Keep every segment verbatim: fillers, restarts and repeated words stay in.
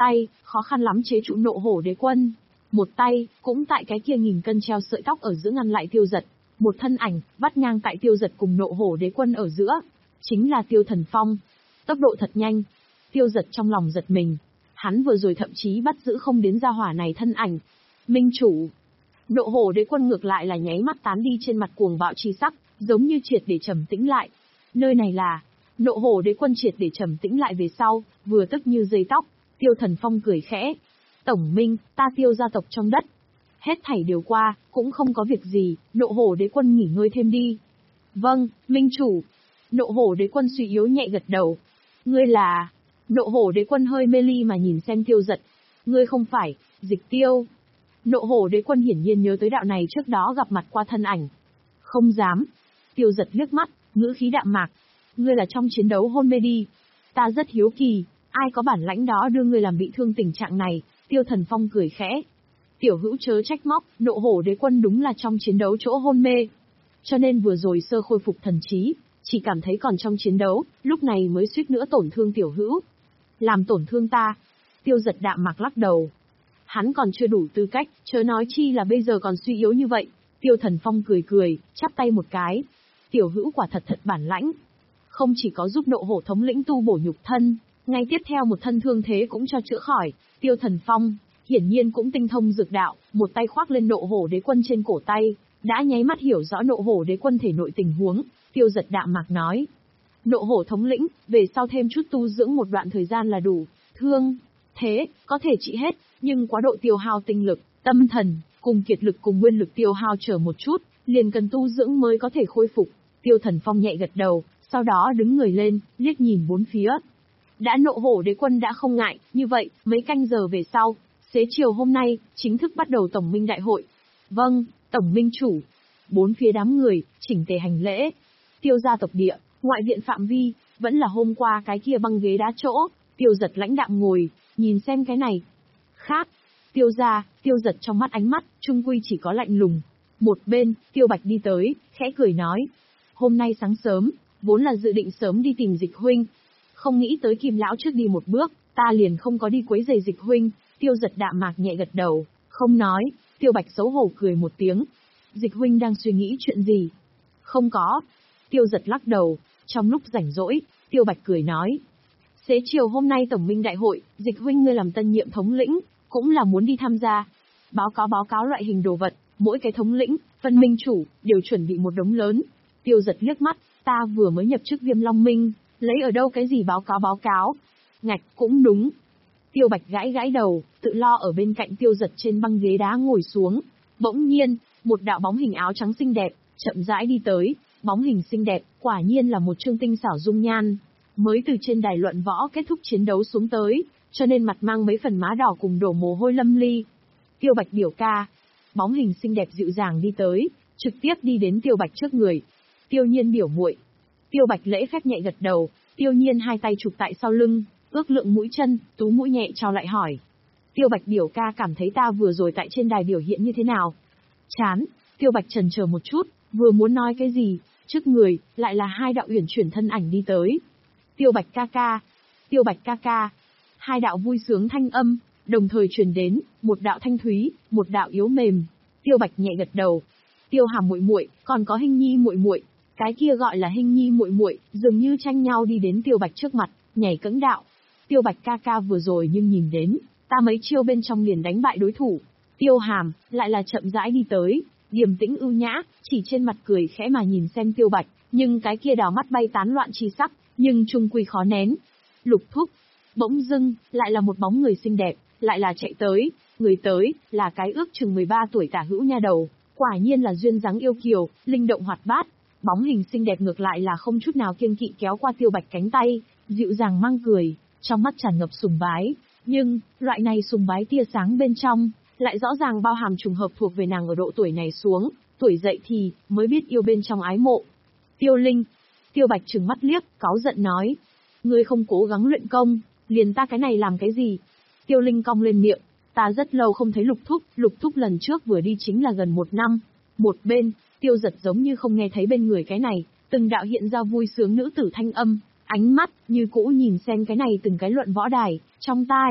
tay, khó khăn lắm chế trụ Nộ Hổ Đế Quân. Một tay, cũng tại cái kia nghìn cân treo sợi tóc ở giữa ngăn lại Tiêu Dật. Một thân ảnh, vắt ngang tại Tiêu Dật cùng Nộ Hổ Đế Quân ở giữa. Chính là Tiêu Thần Phong. Tốc độ thật nhanh. Tiêu Dật trong lòng giật mình. Hắn vừa rồi thậm chí bắt giữ không đến gia hỏa này thân ảnh. Minh chủ. Nộ Hổ Đế Quân ngược lại là nháy mắt tán đi trên mặt cuồng bạo chi sắc, giống như triệt để trầm tĩnh lại. Nơi này là... Nộ Hổ Đế Quân triệt để trầm tĩnh lại về sau, vừa tức như dây tóc. Tiêu Thần Phong cười khẽ. Tổng minh, ta Tiêu gia tộc trong đất. Hết thảy đều qua, cũng không có việc gì, Nộ Hổ Đế Quân nghỉ ngơi thêm đi. Vâng, minh chủ. Nộ Hổ Đế Quân suy yếu nhẹ gật đầu. Ngươi là... Nộ Hổ Đế Quân hơi mê ly mà nhìn xem Tiêu Dật. Ngươi không phải, Dịch Tiêu. Nộ Hổ Đế Quân hiển nhiên nhớ tới đạo này trước đó gặp mặt qua thân ảnh. Không dám. Tiêu Dật liếc mắt, ngữ khí đạm mạc. Ngươi là trong chiến đấu hôn mê đi. Ta rất hiếu kỳ, ai có bản lãnh đó đưa ngươi làm bị thương tình trạng này. Tiêu Thần Phong cười khẽ. Tiểu hữu chớ trách móc, Nộ Hổ Đế Quân đúng là trong chiến đấu chỗ hôn mê. Cho nên vừa rồi sơ khôi phục thần trí, chỉ cảm thấy còn trong chiến đấu, lúc này mới suýt nữa tổn thương tiểu hữu. Làm tổn thương ta. Tiêu Dật đạm mạc lắc đầu. Hắn còn chưa đủ tư cách, chớ nói chi là bây giờ còn suy yếu như vậy. Tiêu Thần Phong cười cười, chắp tay một cái. Tiểu hữu quả thật thật bản lãnh. Không chỉ có giúp Nộ Hổ thống lĩnh tu bổ nhục thân, ngay tiếp theo một thân thương thế cũng cho chữa khỏi. Tiêu Thần Phong, hiển nhiên cũng tinh thông dược đạo, một tay khoác lên Nộ Hổ Đế Quân trên cổ tay, đã nháy mắt hiểu rõ Nộ Hổ Đế Quân thể nội tình huống. Tiêu Dật đạm mạc nói. Nộ Hổ thống lĩnh, về sau thêm chút tu dưỡng một đoạn thời gian là đủ. Thương thế, có thể trị hết, nhưng quá độ tiêu hao tinh lực, tâm thần, cùng kiệt lực cùng nguyên lực tiêu hao chờ một chút, liền cần tu dưỡng mới có thể khôi phục. Tiêu Thần Phong nhẹ gật đầu, sau đó đứng người lên, liếc nhìn bốn phía. Đã Nộ Hổ Đế Quân đã không ngại, như vậy, mấy canh giờ về sau, xế chiều hôm nay, chính thức bắt đầu Tổng Minh Đại hội. Vâng, Tổng Minh chủ. Bốn phía đám người, chỉnh tề hành lễ. Tiêu gia tộc địa, ngoại viện phạm vi, vẫn là hôm qua cái kia băng ghế đá chỗ. Tiêu Dật lãnh đạm ngồi, nhìn xem cái này. Khác. Tiêu gia, Tiêu Dật trong mắt ánh mắt, trung quy chỉ có lạnh lùng. Một bên, Tiêu Bạch đi tới, khẽ cười nói. Hôm nay sáng sớm, vốn là dự định sớm đi tìm Dịch huynh. Không nghĩ tới Kim lão trước đi một bước, ta liền không có đi quấy rầy Dịch huynh. Tiêu Dật đạm mạc nhẹ gật đầu, không nói. Tiêu Bạch xấu hổ cười một tiếng. Dịch huynh đang suy nghĩ chuyện gì? Không có. Tiêu Dật lắc đầu, trong lúc rảnh rỗi, Tiêu Bạch cười nói. Xế chiều hôm nay Tổng Minh Đại hội, Dịch huynh ngươi làm tân nhiệm thống lĩnh, cũng là muốn đi tham gia. Báo cáo báo cáo loại hình đồ vật, mỗi cái thống lĩnh, phân minh chủ, đều chuẩn bị một đống lớn. Tiêu Dật liếc mắt, ta vừa mới nhập chức Viêm Long Minh, lấy ở đâu cái gì báo cáo báo cáo. Ngạch, cũng đúng. Tiêu Bạch gãi gãi đầu, tự lo ở bên cạnh Tiêu Dật trên băng ghế đá ngồi xuống. Bỗng nhiên, một đạo bóng hình áo trắng xinh đẹp, chậm rãi đi tới. Bóng hình xinh đẹp, quả nhiên là một trương tinh xảo dung nhan. Mới từ trên đài luận võ kết thúc chiến đấu xuống tới, cho nên mặt mang mấy phần má đỏ cùng đổ mồ hôi lâm ly. Tiêu Bạch biểu ca. Bóng hình xinh đẹp dịu dàng đi tới, trực tiếp đi đến Tiêu Bạch trước người. Tiêu Nhiên biểu muội. Tiêu Bạch lễ phép nhẹ gật đầu, Tiêu Nhiên hai tay chụp tại sau lưng, ước lượng mũi chân, tú mũi nhẹ trao lại hỏi. Tiêu Bạch biểu ca cảm thấy ta vừa rồi tại trên đài biểu hiện như thế nào? Chán. Tiêu Bạch chần chờ một chút, vừa muốn nói cái gì, trước người, lại là hai đạo uyển chuyển thân ảnh đi tới. Tiêu Bạch ca ca. Tiêu Bạch ca ca. Hai đạo vui sướng thanh âm, đồng thời truyền đến, một đạo thanh thúy, một đạo yếu mềm. Tiêu Bạch nhẹ gật đầu. Tiêu Hàm muội muội, còn có Hinh Nhi muội muội. Cái kia gọi là Hinh Nhi muội muội, dường như tranh nhau đi đến Tiêu Bạch trước mặt, nhảy cẫng đạo. Tiêu Bạch ca ca vừa rồi nhưng nhìn đến, ta mấy chiêu bên trong liền đánh bại đối thủ. Tiêu Hàm, lại là chậm rãi đi tới, điềm tĩnh ưu nhã, chỉ trên mặt cười khẽ mà nhìn xem Tiêu Bạch, nhưng cái kia đào mắt bay tán loạn chi sắc, nhưng trung quy khó nén. Lục thúc. Bỗng dưng, lại là một bóng người xinh đẹp, lại là chạy tới, người tới, là cái ước chừng mười ba tuổi tả hữu nha đầu, quả nhiên là duyên dáng yêu kiều, linh động hoạt bát. Bóng hình xinh đẹp ngược lại là không chút nào kiêng kỵ kéo qua Tiêu Bạch cánh tay, dịu dàng mang cười, trong mắt tràn ngập sùng bái, nhưng, loại này sùng bái tia sáng bên trong, lại rõ ràng bao hàm trùng hợp thuộc về nàng ở độ tuổi này xuống, tuổi dậy thì, mới biết yêu bên trong ái mộ. Tiêu Linh. Tiêu Bạch trừng mắt liếc, cáu giận nói. Ngươi không cố gắng luyện công, liền ta cái này làm cái gì? Tiêu Linh cong lên miệng, ta rất lâu không thấy Lục thúc, Lục thúc lần trước vừa đi chính là gần một năm. Một bên, Tiêu Giật giống như không nghe thấy bên người cái này, từng đạo hiện ra vui sướng nữ tử thanh âm, ánh mắt, như cũ nhìn xem cái này từng cái luận võ đài, trong tai,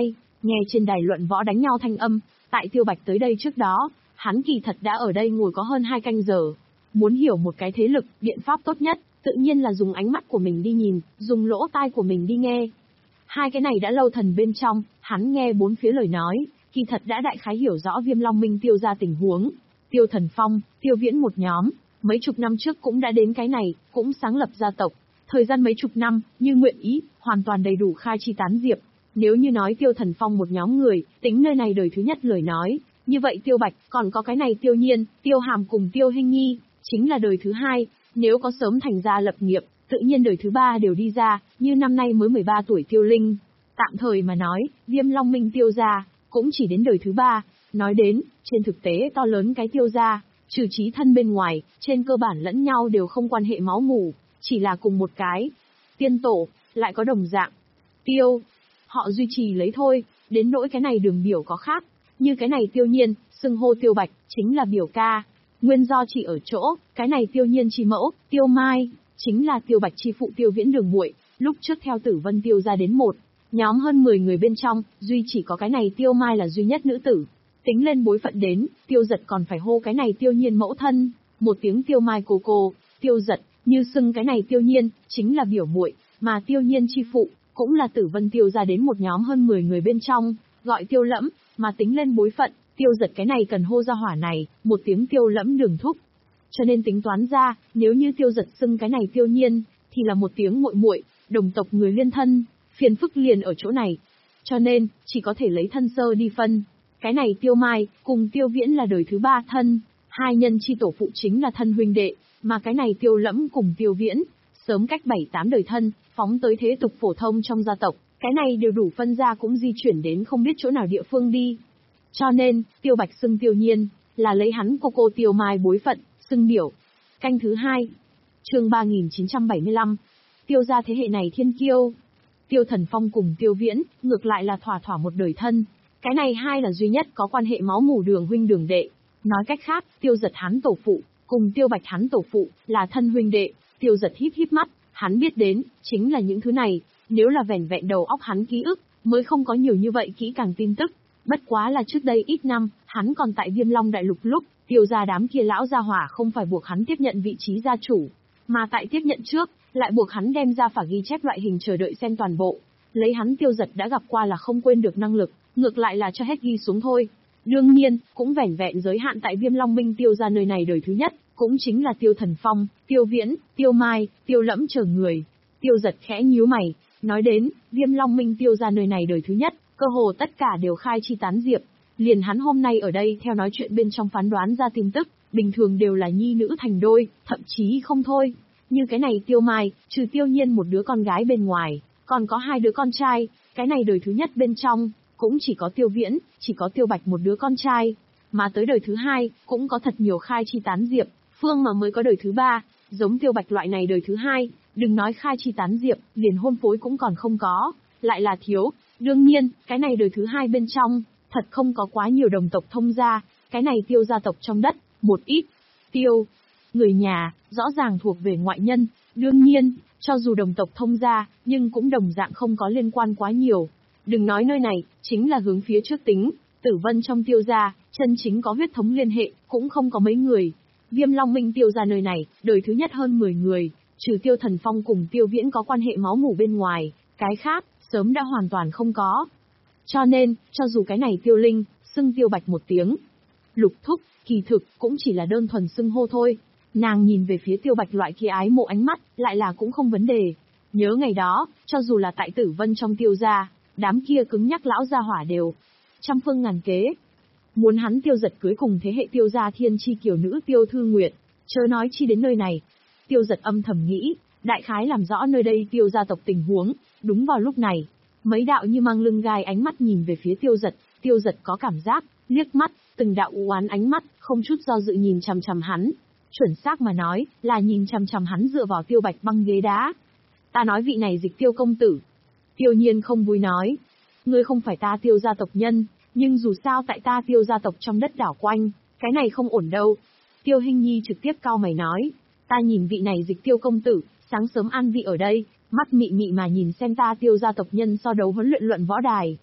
Nghe trên đài luận võ đánh nhau thanh âm, tại Tiêu Bạch tới đây trước đó, hắn kỳ thật đã ở đây ngồi có hơn hai canh giờ. Muốn hiểu một cái thế lực, biện pháp tốt nhất, tự nhiên là dùng ánh mắt của mình đi nhìn, dùng lỗ tai của mình đi nghe. Hai cái này đã lâu thần bên trong, hắn nghe bốn phía lời nói, kỳ thật đã đại khái hiểu rõ Viêm Long Minh Tiêu ra tình huống. Tiêu Thần Phong, Tiêu Viễn một nhóm, mấy chục năm trước cũng đã đến cái này, cũng sáng lập gia tộc. Thời gian mấy chục năm, như nguyện ý, hoàn toàn đầy đủ khai chi tán diệp. Nếu như nói Tiêu Thần Phong một nhóm người, tính nơi này đời thứ nhất lời nói, như vậy Tiêu Bạch, còn có cái này Tiêu Nhiên, Tiêu Hàm cùng Tiêu Hinh Nhi, chính là đời thứ hai. Nếu có sớm thành gia lập nghiệp, tự nhiên đời thứ ba đều đi ra, như năm nay mới mười ba tuổi Tiêu Linh. Tạm thời mà nói, Viêm Long Minh Tiêu gia cũng chỉ đến đời thứ ba. Nói đến, trên thực tế to lớn cái Tiêu gia, trừ chí thân bên ngoài, trên cơ bản lẫn nhau đều không quan hệ máu mủ, chỉ là cùng một cái tiên tổ, lại có đồng dạng Tiêu, họ duy trì lấy thôi. Đến nỗi cái này đường biểu có khác, như cái này Tiêu Nhiên, xưng hô Tiêu Bạch, chính là biểu ca. Nguyên do chỉ ở chỗ, cái này Tiêu Nhiên chi mẫu, Tiêu Mai, chính là Tiêu Bạch chi phụ Tiêu Viễn đường muội, lúc trước theo Tử Vân Tiêu ra đến một nhóm hơn mười người bên trong, duy chỉ có cái này Tiêu Mai là duy nhất nữ tử. Tính lên bối phận đến, Tiêu Giật còn phải hô cái này Tiêu Nhiên mẫu thân, một tiếng Tiêu Mai cô cô. Tiêu Giật, như xưng cái này Tiêu Nhiên, chính là biểu muội, mà Tiêu Nhiên chi phụ, cũng là Tử Vân Tiêu ra đến một nhóm hơn mười người bên trong, gọi Tiêu Lẫm, mà tính lên bối phận, Tiêu Giật cái này cần hô ra hỏa này, một tiếng Tiêu Lẫm đường thúc. Cho nên tính toán ra, nếu như Tiêu Giật xưng cái này Tiêu Nhiên, thì là một tiếng muội muội, đồng tộc người liên thân, phiền phức liền ở chỗ này. Cho nên, chỉ có thể lấy thân sơ đi phân. Cái này Tiêu Mai, cùng Tiêu Viễn là đời thứ ba thân, hai nhân chi tổ phụ chính là thân huynh đệ, mà cái này Tiêu Lẫm cùng Tiêu Viễn, sớm cách bảy tám đời thân, phóng tới thế tục phổ thông trong gia tộc, cái này đều đủ phân ra cũng di chuyển đến không biết chỗ nào địa phương đi. Cho nên, Tiêu Bạch xưng Tiêu Nhiên, là lấy hắn cô cô Tiêu Mai bối phận, xưng biểu. Canh thứ hai, chương ba nghìn chín trăm bảy mươi lăm, Tiêu gia thế hệ này thiên kiêu. Tiêu Thần Phong cùng Tiêu Viễn, ngược lại là thỏa thỏa một đời thân. Cái này hai là duy nhất có quan hệ máu mủ đường huynh đường đệ. Nói cách khác, Tiêu Giật hắn tổ phụ, cùng Tiêu Bạch hắn tổ phụ, là thân huynh đệ. Tiêu Giật híp híp mắt, hắn biết đến, chính là những thứ này, nếu là vẻn vẹn đầu óc hắn ký ức, mới không có nhiều như vậy kỹ càng tin tức. Bất quá là trước đây ít năm, hắn còn tại Viêm Long Đại Lục lúc, Tiêu gia đám kia lão gia hỏa không phải buộc hắn tiếp nhận vị trí gia chủ, mà tại tiếp nhận trước, lại buộc hắn đem ra phả ghi chép loại hình chờ đợi xem toàn bộ. Lấy hắn Tiêu Giật đã gặp qua là không quên được năng lực, ngược lại là cho hết ghi xuống thôi. Đương nhiên, cũng vẻn vẹn giới hạn tại Viêm Long Minh Tiêu gia nơi này đời thứ nhất, cũng chính là Tiêu Thần Phong, Tiêu Viễn, Tiêu Mai, Tiêu Lẫm chờ người. Tiêu Giật khẽ nhíu mày, nói đến, Viêm Long Minh Tiêu gia nơi này đời thứ nhất, cơ hồ tất cả đều khai chi tán diệp. Liền hắn hôm nay ở đây theo nói chuyện bên trong phán đoán ra tin tức, bình thường đều là nhi nữ thành đôi, thậm chí không thôi. Như cái này Tiêu Mai, trừ Tiêu Nhiên một đứa con gái bên ngoài, còn có hai đứa con trai, cái này đời thứ nhất bên trong, cũng chỉ có Tiêu Viễn, chỉ có Tiêu Bạch một đứa con trai. Mà tới đời thứ hai, cũng có thật nhiều khai chi tán diệp, phương mà mới có đời thứ ba, giống Tiêu Bạch loại này đời thứ hai, đừng nói khai chi tán diệp, liền hôn phối cũng còn không có, lại là thiếu. Đương nhiên, cái này đời thứ hai bên trong, thật không có quá nhiều đồng tộc thông gia, cái này Tiêu gia tộc trong đất, một ít. Tiêu, người nhà, rõ ràng thuộc về ngoại nhân, đương nhiên, cho dù đồng tộc thông gia, nhưng cũng đồng dạng không có liên quan quá nhiều. Đừng nói nơi này, chính là hướng phía trước tính, Tử Vân trong Tiêu gia, chân chính có huyết thống liên hệ, cũng không có mấy người. Viêm Long Minh Tiêu gia nơi này, đời thứ nhất hơn mười người, trừ Tiêu Thần Phong cùng Tiêu Viễn có quan hệ máu mủ bên ngoài, cái khác, sớm đã hoàn toàn không có. Cho nên, cho dù cái này Tiêu Linh, xưng Tiêu Bạch một tiếng, Lục thúc, kỳ thực, cũng chỉ là đơn thuần xưng hô thôi. Nàng nhìn về phía Tiêu Bạch loại kia ái mộ ánh mắt, lại là cũng không vấn đề. Nhớ ngày đó, cho dù là tại Tử Vân trong Tiêu gia, đám kia cứng nhắc lão gia hỏa đều trăm phương ngàn kế. Muốn hắn Tiêu Giật cưới cùng thế hệ Tiêu gia thiên chi kiều nữ Tiêu Thư Nguyệt, chớ nói chi đến nơi này. Tiêu Giật âm thầm nghĩ, đại khái làm rõ nơi đây Tiêu gia tộc tình huống. Đúng vào lúc này, mấy đạo như mang lưng gai ánh mắt nhìn về phía Tiêu Giật, Tiêu Giật có cảm giác, liếc mắt, từng đạo u oán ánh mắt, không chút do dự nhìn chằm chằm hắn. Chuẩn xác mà nói, là nhìn chằm chằm hắn dựa vào Tiêu Bạch băng ghế đá. Ta nói vị này Dịch Tiêu công tử. Tiêu Nhiên không vui nói, ngươi không phải ta Tiêu gia tộc nhân, nhưng dù sao tại ta Tiêu gia tộc trong đất đảo quanh, cái này không ổn đâu. Tiêu Hinh Nhi trực tiếp cau mày nói, ta nhìn vị này Dịch Tiêu công tử, sáng sớm an vị ở đây, mắt mị mị mà nhìn xem ta Tiêu gia tộc nhân so đấu huấn luyện luận võ đài.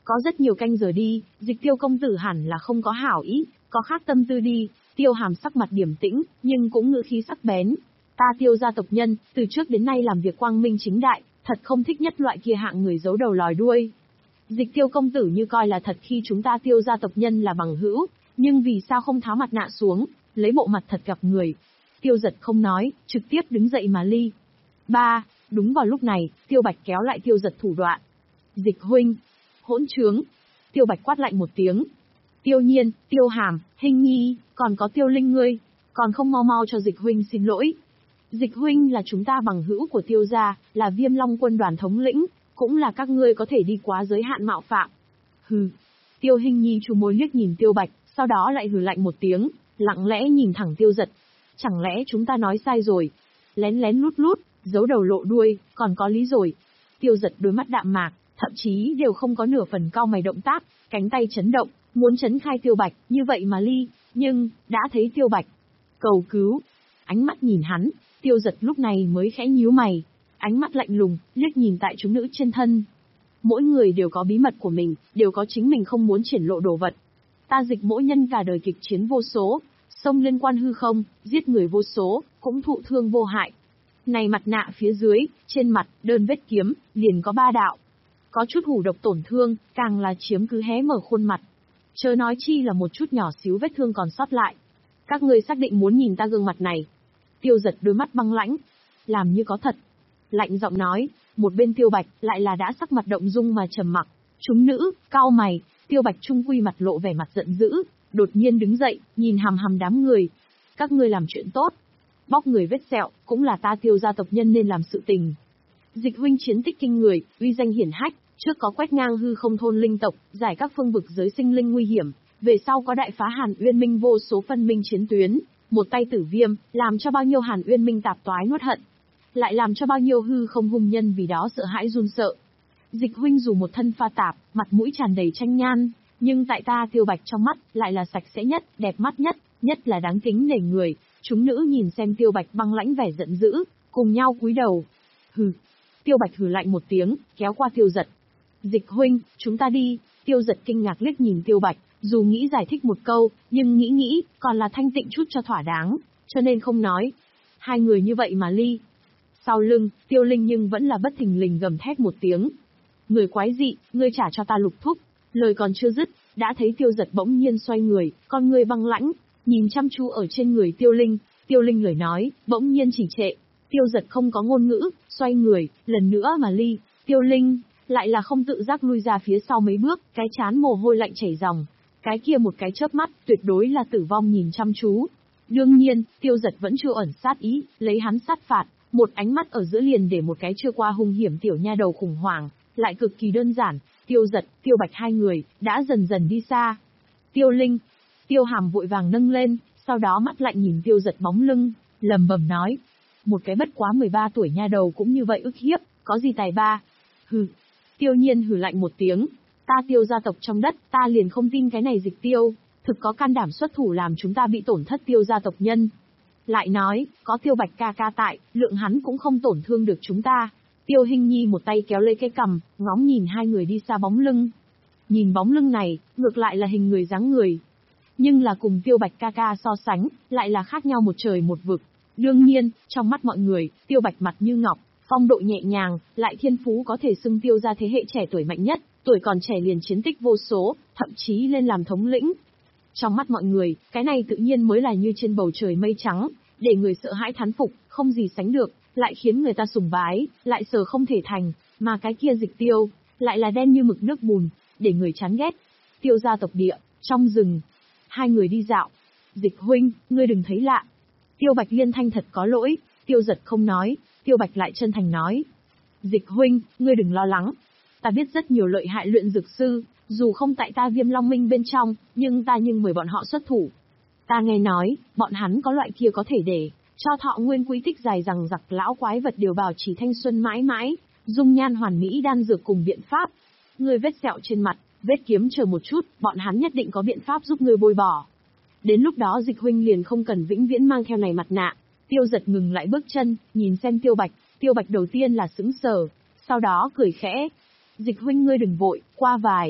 Có rất nhiều canh giờ đi, Dịch Tiêu công tử hẳn là không có hảo ý, có khác tâm tư đi. Tiêu Hàm sắc mặt điềm tĩnh, nhưng cũng ngữ khí sắc bén. Ta Tiêu gia tộc nhân, từ trước đến nay làm việc quang minh chính đại, thật không thích nhất loại kia hạng người giấu đầu lòi đuôi. Dịch Tiêu công tử như coi là thật khi chúng ta Tiêu gia tộc nhân là bằng hữu, nhưng vì sao không tháo mặt nạ xuống, lấy bộ mặt thật gặp người. Tiêu Giật không nói, trực tiếp đứng dậy mà ly. Ba, đúng vào lúc này, Tiêu Bạch kéo lại Tiêu Giật thủ đoạn. Dịch huynh, hỗn trướng. Tiêu Bạch quát lạnh một tiếng. Tiêu Nhiên, Tiêu Hàm, Hình Nhi, còn có Tiêu Linh ngươi, còn không mau mau cho Dịch huynh xin lỗi. Dịch huynh là chúng ta bằng hữu của Tiêu gia, là Viêm Long quân đoàn thống lĩnh, cũng là các ngươi có thể đi quá giới hạn mạo phạm. Hừ. Tiêu Hình Nhi chu môi liếc nhìn Tiêu Bạch, sau đó lại hừ lạnh một tiếng, lặng lẽ nhìn thẳng Tiêu Giật. Chẳng lẽ chúng ta nói sai rồi? Lén lén lút lút, giấu đầu lộ đuôi, còn có lý rồi. Tiêu Giật đôi mắt đạm mạc, thậm chí đều không có nửa phần cau mày động tác, cánh tay chấn động, muốn chấn khai Tiêu Bạch, như vậy mà ly, nhưng, đã thấy Tiêu Bạch. Cầu cứu. Ánh mắt nhìn hắn, Tiêu Giật lúc này mới khẽ nhíu mày. Ánh mắt lạnh lùng, liếc nhìn tại chúng nữ trên thân. Mỗi người đều có bí mật của mình, đều có chính mình không muốn triển lộ đồ vật. Ta Dịch mỗi nhân cả đời kịch chiến vô số, xông liên quan hư không, giết người vô số, cũng thụ thương vô hại. Này mặt nạ phía dưới, trên mặt, đơn vết kiếm, liền có ba đạo. Có chút hủ độc tổn thương, càng là chiếm cứ hé mở khuôn mặt. Chớ nói chi là một chút nhỏ xíu vết thương còn sót lại. Các ngươi xác định muốn nhìn ta gương mặt này. Tiêu Giật đôi mắt băng lãnh, làm như có thật. Lạnh giọng nói, một bên Tiêu Bạch lại là đã sắc mặt động dung mà trầm mặc. Chúng nữ, cau mày, Tiêu Bạch trung quy mặt lộ vẻ mặt giận dữ, đột nhiên đứng dậy, nhìn hằm hằm đám người. Các ngươi làm chuyện tốt. Bóc người vết sẹo, cũng là ta Tiêu gia tộc nhân nên làm sự tình. Dịch huynh chiến tích kinh người, uy danh hiển hách, trước có quét ngang hư không thôn linh tộc, giải các phương vực giới sinh linh nguy hiểm, về sau có đại phá Hàn Uyên Minh vô số phân minh chiến tuyến, một tay tử viêm, làm cho bao nhiêu Hàn Uyên Minh tạp toái nuốt hận, lại làm cho bao nhiêu hư không hung nhân vì đó sợ hãi run sợ. Dịch huynh dù một thân pha tạp, mặt mũi tràn đầy tranh nhan, nhưng tại ta Tiêu Bạch trong mắt, lại là sạch sẽ nhất, đẹp mắt nhất, nhất là đáng kính nể người. Chúng nữ nhìn xem Tiêu Bạch băng lãnh vẻ giận dữ, cùng nhau cúi đầu. Hừ. Tiêu Bạch hừ lạnh một tiếng, kéo qua Tiêu Giật. Dịch huynh, chúng ta đi. Tiêu Giật kinh ngạc liếc nhìn Tiêu Bạch, dù nghĩ giải thích một câu, nhưng nghĩ nghĩ, còn là thanh tịnh chút cho thỏa đáng, cho nên không nói. Hai người như vậy mà ly. Sau lưng, Tiêu Linh nhưng vẫn là bất thình lình gầm thét một tiếng. Người quái dị, ngươi trả cho ta Lục thúc. Lời còn chưa dứt, đã thấy Tiêu Giật bỗng nhiên xoay người, con người băng lãnh, nhìn chăm chú ở trên người Tiêu Linh. Tiêu Linh lời nói, bỗng nhiên chỉ trệ. Tiêu Giật không có ngôn ngữ, xoay người, lần nữa mà ly. Tiêu Linh, lại là không tự giác lui ra phía sau mấy bước, cái chán mồ hôi lạnh chảy ròng. Cái kia một cái chớp mắt, tuyệt đối là tử vong nhìn chăm chú. Đương nhiên, Tiêu Giật vẫn chưa ẩn sát ý, lấy hắn sát phạt, một ánh mắt ở giữa liền để một cái chưa qua hung hiểm tiểu nha đầu khủng hoảng, lại cực kỳ đơn giản. Tiêu Giật, Tiêu Bạch hai người, đã dần dần đi xa. Tiêu Linh, Tiêu Hàm vội vàng nâng lên, sau đó mắt lạnh nhìn Tiêu Giật bóng lưng, lầm bầm nói. Một cái bất quá mười ba tuổi nha đầu cũng như vậy ức hiếp, có gì tài ba. Hừ. Tiêu Nhiên hừ lạnh một tiếng. Ta Tiêu gia tộc trong đất, ta liền không tin cái này Dịch Tiêu, thực có can đảm xuất thủ làm chúng ta bị tổn thất Tiêu gia tộc nhân. Lại nói, có Tiêu Bạch ca ca tại, lượng hắn cũng không tổn thương được chúng ta. Tiêu Hình Nhi một tay kéo lấy cái cằm, ngóng nhìn hai người đi xa bóng lưng. Nhìn bóng lưng này, ngược lại là hình người dáng người. Nhưng là cùng Tiêu Bạch ca ca so sánh, lại là khác nhau một trời một vực. Đương nhiên, trong mắt mọi người, Tiêu Bạch mặt như ngọc, phong độ nhẹ nhàng, lại thiên phú có thể xưng Tiêu ra thế hệ trẻ tuổi mạnh nhất, tuổi còn trẻ liền chiến tích vô số, thậm chí lên làm thống lĩnh. Trong mắt mọi người, cái này tự nhiên mới là như trên bầu trời mây trắng, để người sợ hãi thán phục, không gì sánh được, lại khiến người ta sùng bái, lại sờ không thể thành, mà cái kia Dịch Tiêu, lại là đen như mực nước bùn, để người chán ghét. Tiêu gia tộc địa, trong rừng, hai người đi dạo. Dịch huynh, ngươi đừng thấy lạ. Tiêu Bạch liên thanh thật có lỗi, Tiêu Giật không nói, Tiêu Bạch lại chân thành nói. Dịch huynh, ngươi đừng lo lắng. Ta biết rất nhiều lợi hại luyện dược sư, dù không tại ta Viêm Long Minh bên trong, nhưng ta nhưng mời bọn họ xuất thủ. Ta nghe nói, bọn hắn có loại kia có thể để cho thọ nguyên quý tích dài rằng giặc lão quái vật đều bảo trì thanh xuân mãi mãi, dung nhan hoàn mỹ đan dược cùng biện pháp. Ngươi vết sẹo trên mặt, vết kiếm chờ một chút, bọn hắn nhất định có biện pháp giúp ngươi bôi bỏ. Đến lúc đó Dịch huynh liền không cần vĩnh viễn mang theo này mặt nạ. Tiêu Giật ngừng lại bước chân, nhìn xem Tiêu Bạch, Tiêu Bạch đầu tiên là sững sờ, sau đó cười khẽ. Dịch huynh ngươi đừng vội, qua vài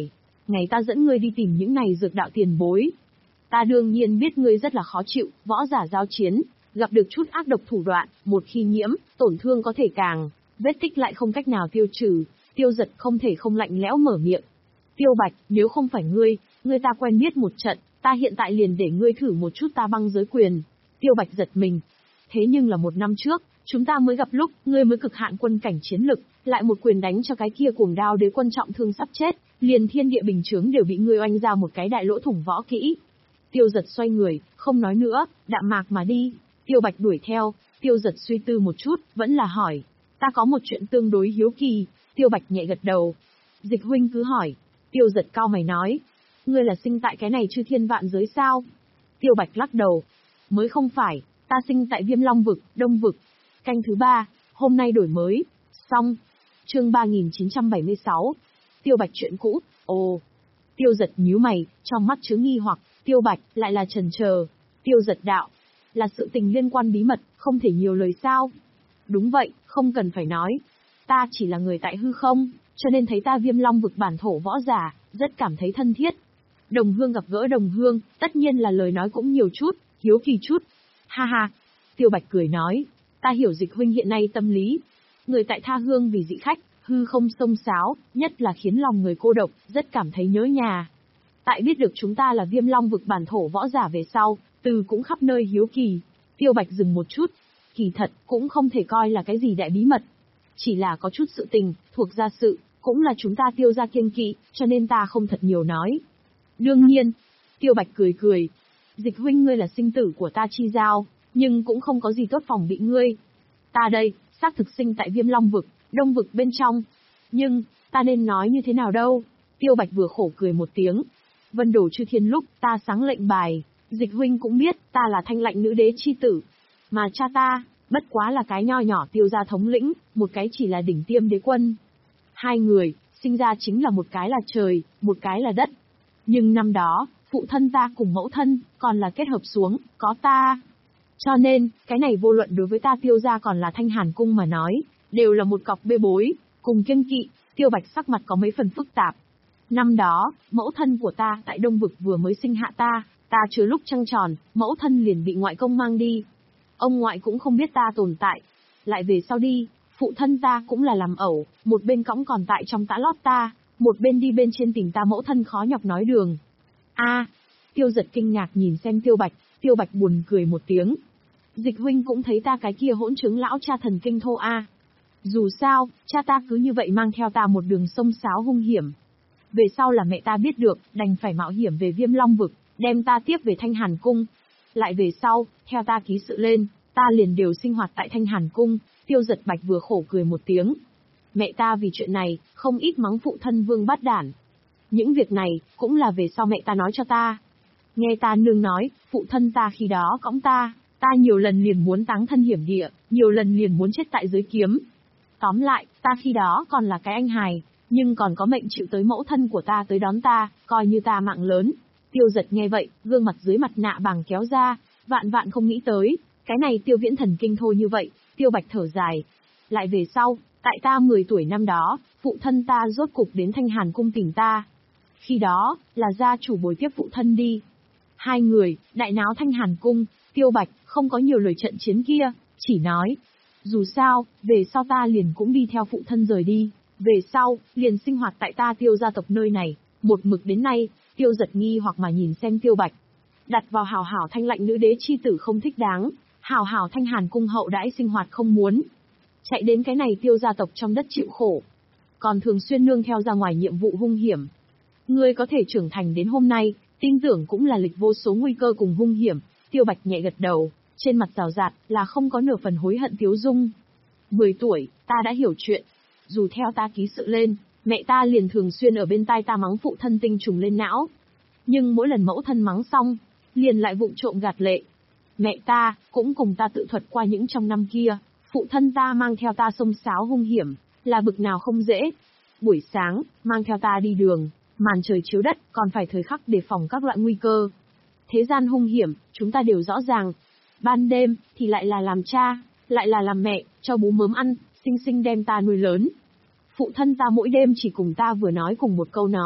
Ngày ta dẫn ngươi đi tìm những này dược đạo tiền bối. Ta đương nhiên biết ngươi rất là khó chịu, võ giả giao chiến, gặp được chút ác độc thủ đoạn, một khi nhiễm, tổn thương có thể càng, vết tích lại không cách nào tiêu trừ. Tiêu Giật không thể không lạnh lẽo mở miệng. Tiêu Bạch, nếu không phải ngươi, ngươi ta quen biết một trận, ta hiện tại liền để ngươi thử một chút ta băng giới quyền. Tiêu Bạch giật mình. Thế nhưng là một năm trước, chúng ta mới gặp lúc, ngươi mới cực hạn quân cảnh chiến lực, lại một quyền đánh cho cái kia cuồng đao đế quân trọng thương sắp chết, liền thiên địa bình chướng đều bị ngươi oanh ra một cái đại lỗ thủng võ kỹ. Tiêu Giật xoay người, không nói nữa, đạm mạc mà đi. Tiêu Bạch đuổi theo, Tiêu Giật suy tư một chút, vẫn là hỏi. Ta có một chuyện tương đối hiếu kỳ. Tiêu Bạch nhẹ gật đầu. Dịch huynh cứ hỏi. Tiêu Giật cau mày nói. Ngươi là sinh tại cái này chư thiên vạn giới sao? Tiêu Bạch lắc đầu. Mới không phải, ta sinh tại Viêm Long vực, Đông vực. Canh thứ ba, hôm nay đổi mới. Xong. Chương ba nghìn chín trăm bảy mươi sáu. Tiêu Bạch chuyện cũ. Ồ. Tiêu Giật nhíu mày, trong mắt chứa nghi hoặc. Tiêu Bạch lại là chần chờ. Tiêu Giật đạo. Là sự tình liên quan bí mật, không thể nhiều lời sao? Đúng vậy, không cần phải nói. Ta chỉ là người tại hư không, cho nên thấy ta Viêm Long vực bản thổ võ giả, rất cảm thấy thân thiết. Đồng hương gặp gỡ đồng hương, tất nhiên là lời nói cũng nhiều chút, hiếu kỳ chút. Ha ha. Tiêu Bạch cười nói. Ta hiểu Dịch huynh hiện nay tâm lý. Người tại tha hương vì dị khách, hư không xông xáo, nhất là khiến lòng người cô độc, rất cảm thấy nhớ nhà. Tại biết được chúng ta là Viêm Long vực bản thổ võ giả về sau, từ cũng khắp nơi hiếu kỳ. Tiêu Bạch dừng một chút. Kỳ thật, cũng không thể coi là cái gì đại bí mật. Chỉ là có chút sự tình, thuộc gia sự, cũng là chúng ta Tiêu gia kiêng kỵ, cho nên ta không thật nhiều nói. Đương nhiên. Tiêu Bạch cười cười. Dịch huynh ngươi là sinh tử của ta chi giao, nhưng cũng không có gì tốt phòng bị ngươi. Ta đây, xác thực sinh tại Viêm Long vực, Đông vực bên trong. Nhưng, ta nên nói như thế nào đâu? Tiêu Bạch vừa khổ cười một tiếng. Vân đổ chư thiên lúc, ta sáng lệnh bài. Dịch huynh cũng biết, ta là thanh lạnh nữ đế chi tử. Mà cha ta, bất quá là cái nho nhỏ Tiêu gia thống lĩnh, một cái chỉ là đỉnh tiêm đế quân. Hai người, sinh ra chính là một cái là trời, một cái là đất. Nhưng năm đó, phụ thân ta cùng mẫu thân, còn là kết hợp xuống, có ta. Cho nên, cái này vô luận đối với ta Tiêu gia còn là Thanh Hàn cung mà nói, đều là một cọc bê bối, cùng kiêng kỵ. Tiêu Bạch sắc mặt có mấy phần phức tạp. Năm đó, mẫu thân của ta tại Đông vực vừa mới sinh hạ ta, ta chưa lúc trăng tròn, mẫu thân liền bị ngoại công mang đi. Ông ngoại cũng không biết ta tồn tại. Lại về sau đi, phụ thân ta cũng là làm ẩu, một bên cõng còn tại trong tã lót ta, một bên đi bên trên tìm ta mẫu thân khó nhọc nói đường. A, Tiêu Giật kinh ngạc nhìn xem Tiêu Bạch, Tiêu Bạch buồn cười một tiếng. Dịch huynh cũng thấy ta cái kia hỗn chứng lão cha thần kinh thô a. Dù sao, cha ta cứ như vậy mang theo ta một đường sông sáo hung hiểm. Về sau là mẹ ta biết được, đành phải mạo hiểm về Viêm Long vực, đem ta tiếp về Thanh Hàn cung. Lại về sau, theo ta ký sự lên, ta liền đều sinh hoạt tại Thanh Hàn cung. Tiêu Giật Bạch vừa khổ cười một tiếng. Mẹ ta vì chuyện này, không ít mắng phụ thân Vương Bát Đản. Những việc này, cũng là về sau mẹ ta nói cho ta. Nghe ta nương nói, phụ thân ta khi đó cõng ta, ta nhiều lần liền muốn táng thân hiểm địa, nhiều lần liền muốn chết tại dưới kiếm. Tóm lại, ta khi đó còn là cái anh hài, nhưng còn có mệnh chịu tới mẫu thân của ta tới đón ta, coi như ta mạng lớn. Tiêu Giật nghe vậy, gương mặt dưới mặt nạ bàng kéo ra, vạn vạn không nghĩ tới, cái này Tiêu Viễn thần kinh thôi như vậy. Tiêu Bạch thở dài. Lại về sau, tại ta mười tuổi năm đó, phụ thân ta rốt cục đến Thanh Hàn cung tìm ta. Khi đó, là gia chủ bồi tiếp phụ thân đi. Hai người, đại náo Thanh Hàn cung. Tiêu Bạch không có nhiều lời trận chiến kia, chỉ nói. Dù sao, về sau ta liền cũng đi theo phụ thân rời đi. Về sau, liền sinh hoạt tại ta Tiêu gia tộc nơi này. Một mực đến nay, Tiêu Giật nghi hoặc mà nhìn xem Tiêu Bạch. Đặt vào hào hảo thanh lạnh nữ đế chi tử không thích đáng. Hào hảo Thanh Hàn cung hậu đãi sinh hoạt không muốn. Chạy đến cái này Tiêu gia tộc trong đất chịu khổ. Còn thường xuyên nương theo ra ngoài nhiệm vụ hung hiểm. Ngươi có thể trưởng thành đến hôm nay, tin tưởng cũng là lịch vô số nguy cơ cùng hung hiểm. Tiêu Bạch nhẹ gật đầu, trên mặt rào rạt là không có nửa phần hối hận tiếu dung. Mười tuổi, ta đã hiểu chuyện. Dù theo ta ký sự lên, mẹ ta liền thường xuyên ở bên tai ta mắng phụ thân tinh trùng lên não. Nhưng mỗi lần mẫu thân mắng xong, liền lại vụng trộm gạt lệ. Mẹ ta, cũng cùng ta tự thuật qua những trong năm kia, phụ thân ta mang theo ta xông xáo hung hiểm, là bực nào không dễ. Buổi sáng, mang theo ta đi đường, màn trời chiếu đất, còn phải thời khắc đề phòng các loại nguy cơ. Thế gian hung hiểm, chúng ta đều rõ ràng. Ban đêm, thì lại là làm cha, lại là làm mẹ, cho bú mớm ăn, sinh sinh đem ta nuôi lớn. Phụ thân ta mỗi đêm chỉ cùng ta vừa nói cùng một câu nói,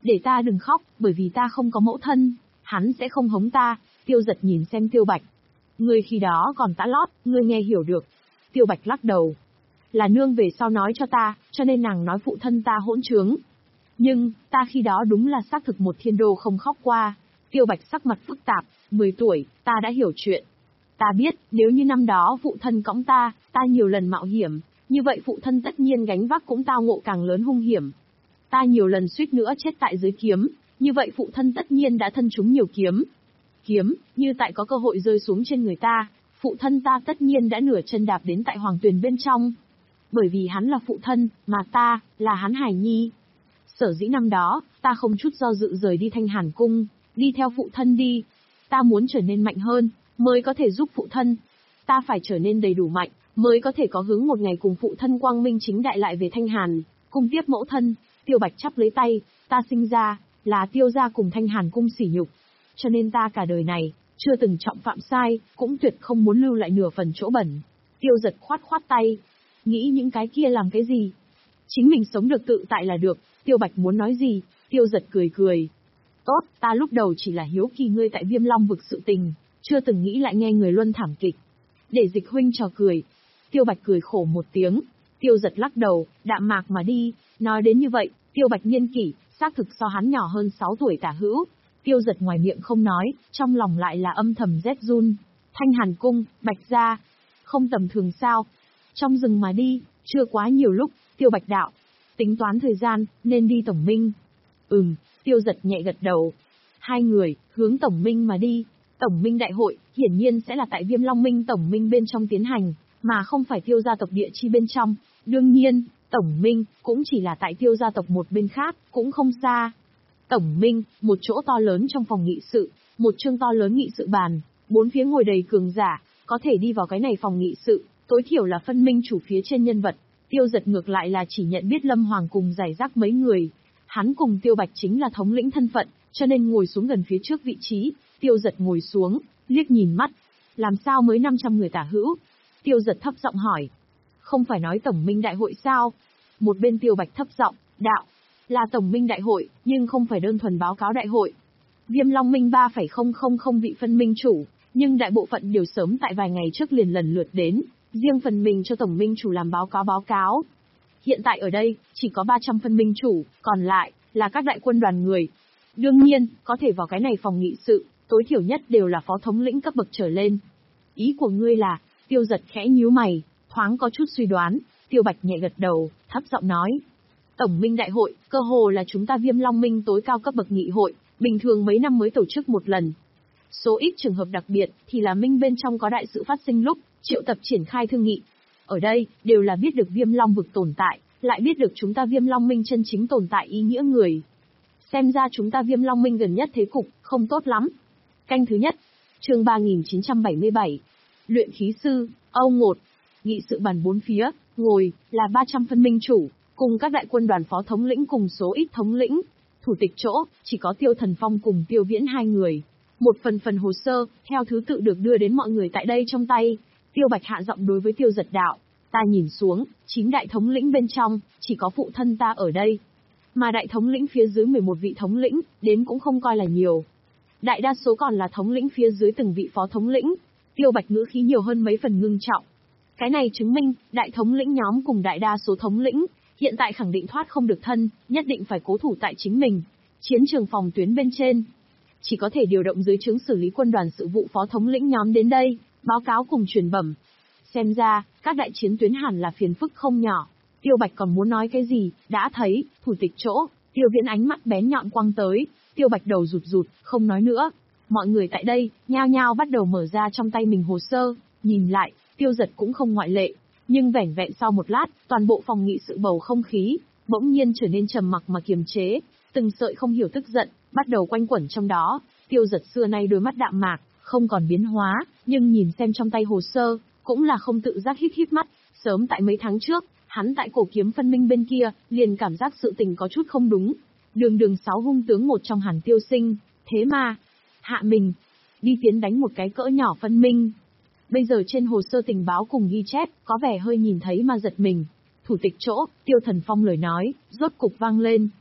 Để ta đừng khóc, bởi vì ta không có mẫu thân, hắn sẽ không hống ta. Tiêu Giật nhìn xem Tiêu Bạch. Ngươi khi đó còn tã lót, ngươi nghe hiểu được. Tiêu Bạch lắc đầu. Là nương về sau nói cho ta, cho nên nàng nói phụ thân ta hỗn trướng. Nhưng, ta khi đó đúng là xác thực một thiên đô không khóc qua. Tiêu Bạch sắc mặt phức tạp, mười tuổi, ta đã hiểu chuyện. Ta biết, nếu như năm đó phụ thân cõng ta, ta nhiều lần mạo hiểm, như vậy phụ thân tất nhiên gánh vác cũng tao ngộ càng lớn hung hiểm. Ta nhiều lần suýt nữa chết tại dưới kiếm, như vậy phụ thân tất nhiên đã thân trúng nhiều kiếm. Kiếm, như tại có cơ hội rơi xuống trên người ta, phụ thân ta tất nhiên đã nửa chân đạp đến tại hoàng tuyền bên trong. Bởi vì hắn là phụ thân, mà ta, là hắn hải nhi. Sở dĩ năm đó, ta không chút do dự rời đi Thanh Hàn Cung, đi theo phụ thân đi. Ta muốn trở nên mạnh hơn, mới có thể giúp phụ thân. Ta phải trở nên đầy đủ mạnh, mới có thể có hướng một ngày cùng phụ thân quang minh chính đại lại về Thanh Hàn, cung tiếp mẫu thân. Tiêu Bạch chắp lấy tay, ta sinh ra, là Tiêu gia cùng Thanh Hàn Cung sỉ nhục. Cho nên ta cả đời này, chưa từng trọng phạm sai, cũng tuyệt không muốn lưu lại nửa phần chỗ bẩn. Tiêu Giật khoát khoát tay, nghĩ những cái kia làm cái gì? Chính mình sống được tự tại là được. Tiêu Bạch muốn nói gì? Tiêu Giật cười cười. Tốt, ta lúc đầu chỉ là hiếu kỳ ngươi tại Viêm Long vực sự tình, chưa từng nghĩ lại nghe người luân thảm kịch. Để Dịch huynh trò cười. Tiêu Bạch cười khổ một tiếng. Tiêu Giật lắc đầu, đạm mạc mà đi. Nói đến như vậy, Tiêu Bạch niên kỷ, xác thực so hắn nhỏ hơn sáu tuổi tả hữu. Tiêu Giật ngoài miệng không nói, trong lòng lại là âm thầm rét run. Thanh Hàn Cung, Bạch gia, không tầm thường sao? Trong rừng mà đi, chưa quá nhiều lúc, Tiêu Bạch đạo. Tính toán thời gian, nên đi tổng minh. Ừm, Tiêu Giật nhẹ gật đầu. Hai người, hướng tổng minh mà đi. Tổng minh đại hội, hiển nhiên sẽ là tại Viêm Long Minh tổng minh bên trong tiến hành, mà không phải Tiêu gia tộc địa chi bên trong. Đương nhiên, tổng minh, cũng chỉ là tại Tiêu gia tộc một bên khác, cũng không xa. Tổng minh, một chỗ to lớn trong phòng nghị sự, một chương to lớn nghị sự bàn, bốn phía ngồi đầy cường giả, có thể đi vào cái này phòng nghị sự, tối thiểu là phân minh chủ phía trên nhân vật. Tiêu Giật ngược lại là chỉ nhận biết Lâm Hoàng cùng giải rác mấy người. Hắn cùng Tiêu Bạch chính là thống lĩnh thân phận, cho nên ngồi xuống gần phía trước vị trí. Tiêu Giật ngồi xuống, liếc nhìn mắt. Làm sao mới năm trăm người tả hữu? Tiêu Giật thấp giọng hỏi. Không phải nói tổng minh đại hội sao? Một bên Tiêu Bạch thấp giọng, đạo. Là tổng minh đại hội, nhưng không phải đơn thuần báo cáo đại hội. Viêm Long Minh ba phẩy không không không vị phân minh chủ, nhưng đại bộ phận đều sớm tại vài ngày trước liền lần lượt đến, riêng phần mình cho tổng minh chủ làm báo cáo báo cáo. Hiện tại ở đây, chỉ có ba trăm phân minh chủ, còn lại, là các đại quân đoàn người. Đương nhiên, có thể vào cái này phòng nghị sự, tối thiểu nhất đều là phó thống lĩnh cấp bậc trở lên. Ý của ngươi là, Tiêu Giật khẽ nhíu mày, thoáng có chút suy đoán. Tiêu Bạch nhẹ gật đầu, thấp giọng nói. Tổng minh đại hội, cơ hồ là chúng ta Viêm Long Minh tối cao cấp bậc nghị hội, bình thường mấy năm mới tổ chức một lần. Số ít trường hợp đặc biệt, thì là minh bên trong có đại sự phát sinh lúc, triệu tập triển khai thương nghị. Ở đây, đều là biết được Viêm Long vực tồn tại, lại biết được chúng ta Viêm Long Minh chân chính tồn tại ý nghĩa người. Xem ra chúng ta Viêm Long Minh gần nhất thế cục, không tốt lắm. Canh thứ nhất, chương ba nghìn chín trăm bảy mươi bảy. Luyện khí sư, Âu Ngột. Nghị sự bàn bốn phía, ngồi, là ba trăm phân minh chủ, cùng các đại quân đoàn phó thống lĩnh cùng số ít thống lĩnh. Thủ tịch chỗ, chỉ có Tiêu Thần Phong cùng Tiêu Viễn hai người. Một phần phần hồ sơ, theo thứ tự được đưa đến mọi người tại đây trong tay. Tiêu Bạch hạ giọng đối với Tiêu Giật đạo. Ta nhìn xuống, chín đại thống lĩnh bên trong, chỉ có phụ thân ta ở đây. Mà đại thống lĩnh phía dưới mười một vị thống lĩnh, đến cũng không coi là nhiều. Đại đa số còn là thống lĩnh phía dưới từng vị phó thống lĩnh. Tiêu Bạch ngữ khí nhiều hơn mấy phần ngưng trọng. Cái này chứng minh, đại thống lĩnh nhóm cùng đại đa số thống lĩnh, hiện tại khẳng định thoát không được thân, nhất định phải cố thủ tại chính mình. Chiến trường phòng tuyến bên trên, chỉ có thể điều động dưới trướng xử lý quân đoàn sự vụ phó thống lĩnh nhóm đến đây, báo cáo cùng truyền bẩm. Xem ra, các đại chiến tuyến hẳn là phiền phức không nhỏ. Tiêu Bạch còn muốn nói cái gì, đã thấy, thủ tịch chỗ, Tiêu Viễn ánh mắt bén nhọn quăng tới, Tiêu Bạch đầu rụt rụt, không nói nữa. Mọi người tại đây, nhao nhao bắt đầu mở ra trong tay mình hồ sơ, nhìn lại, Tiêu Giật cũng không ngoại lệ. Nhưng vẻn vẹn sau một lát, toàn bộ phòng nghị sự bầu không khí, bỗng nhiên trở nên trầm mặc mà kiềm chế, từng sợi không hiểu tức giận, bắt đầu quanh quẩn trong đó. Tiêu Giật xưa nay đôi mắt đạm mạc, không còn biến hóa, nhưng nhìn xem trong tay hồ sơ, cũng là không tự giác híp híp mắt. Sớm tại mấy tháng trước, hắn tại cổ kiếm phân minh bên kia, liền cảm giác sự tình có chút không đúng. Đường đường sáu hung tướng một trong Hàn Tiêu Sinh, thế mà, hạ mình, đi tiến đánh một cái cỡ nhỏ phân minh. Bây giờ trên hồ sơ tình báo cùng ghi chép, có vẻ hơi nhìn thấy mà giật mình. Thủ tịch chỗ, Tiêu Thần Phong lời nói, rốt cục vang lên.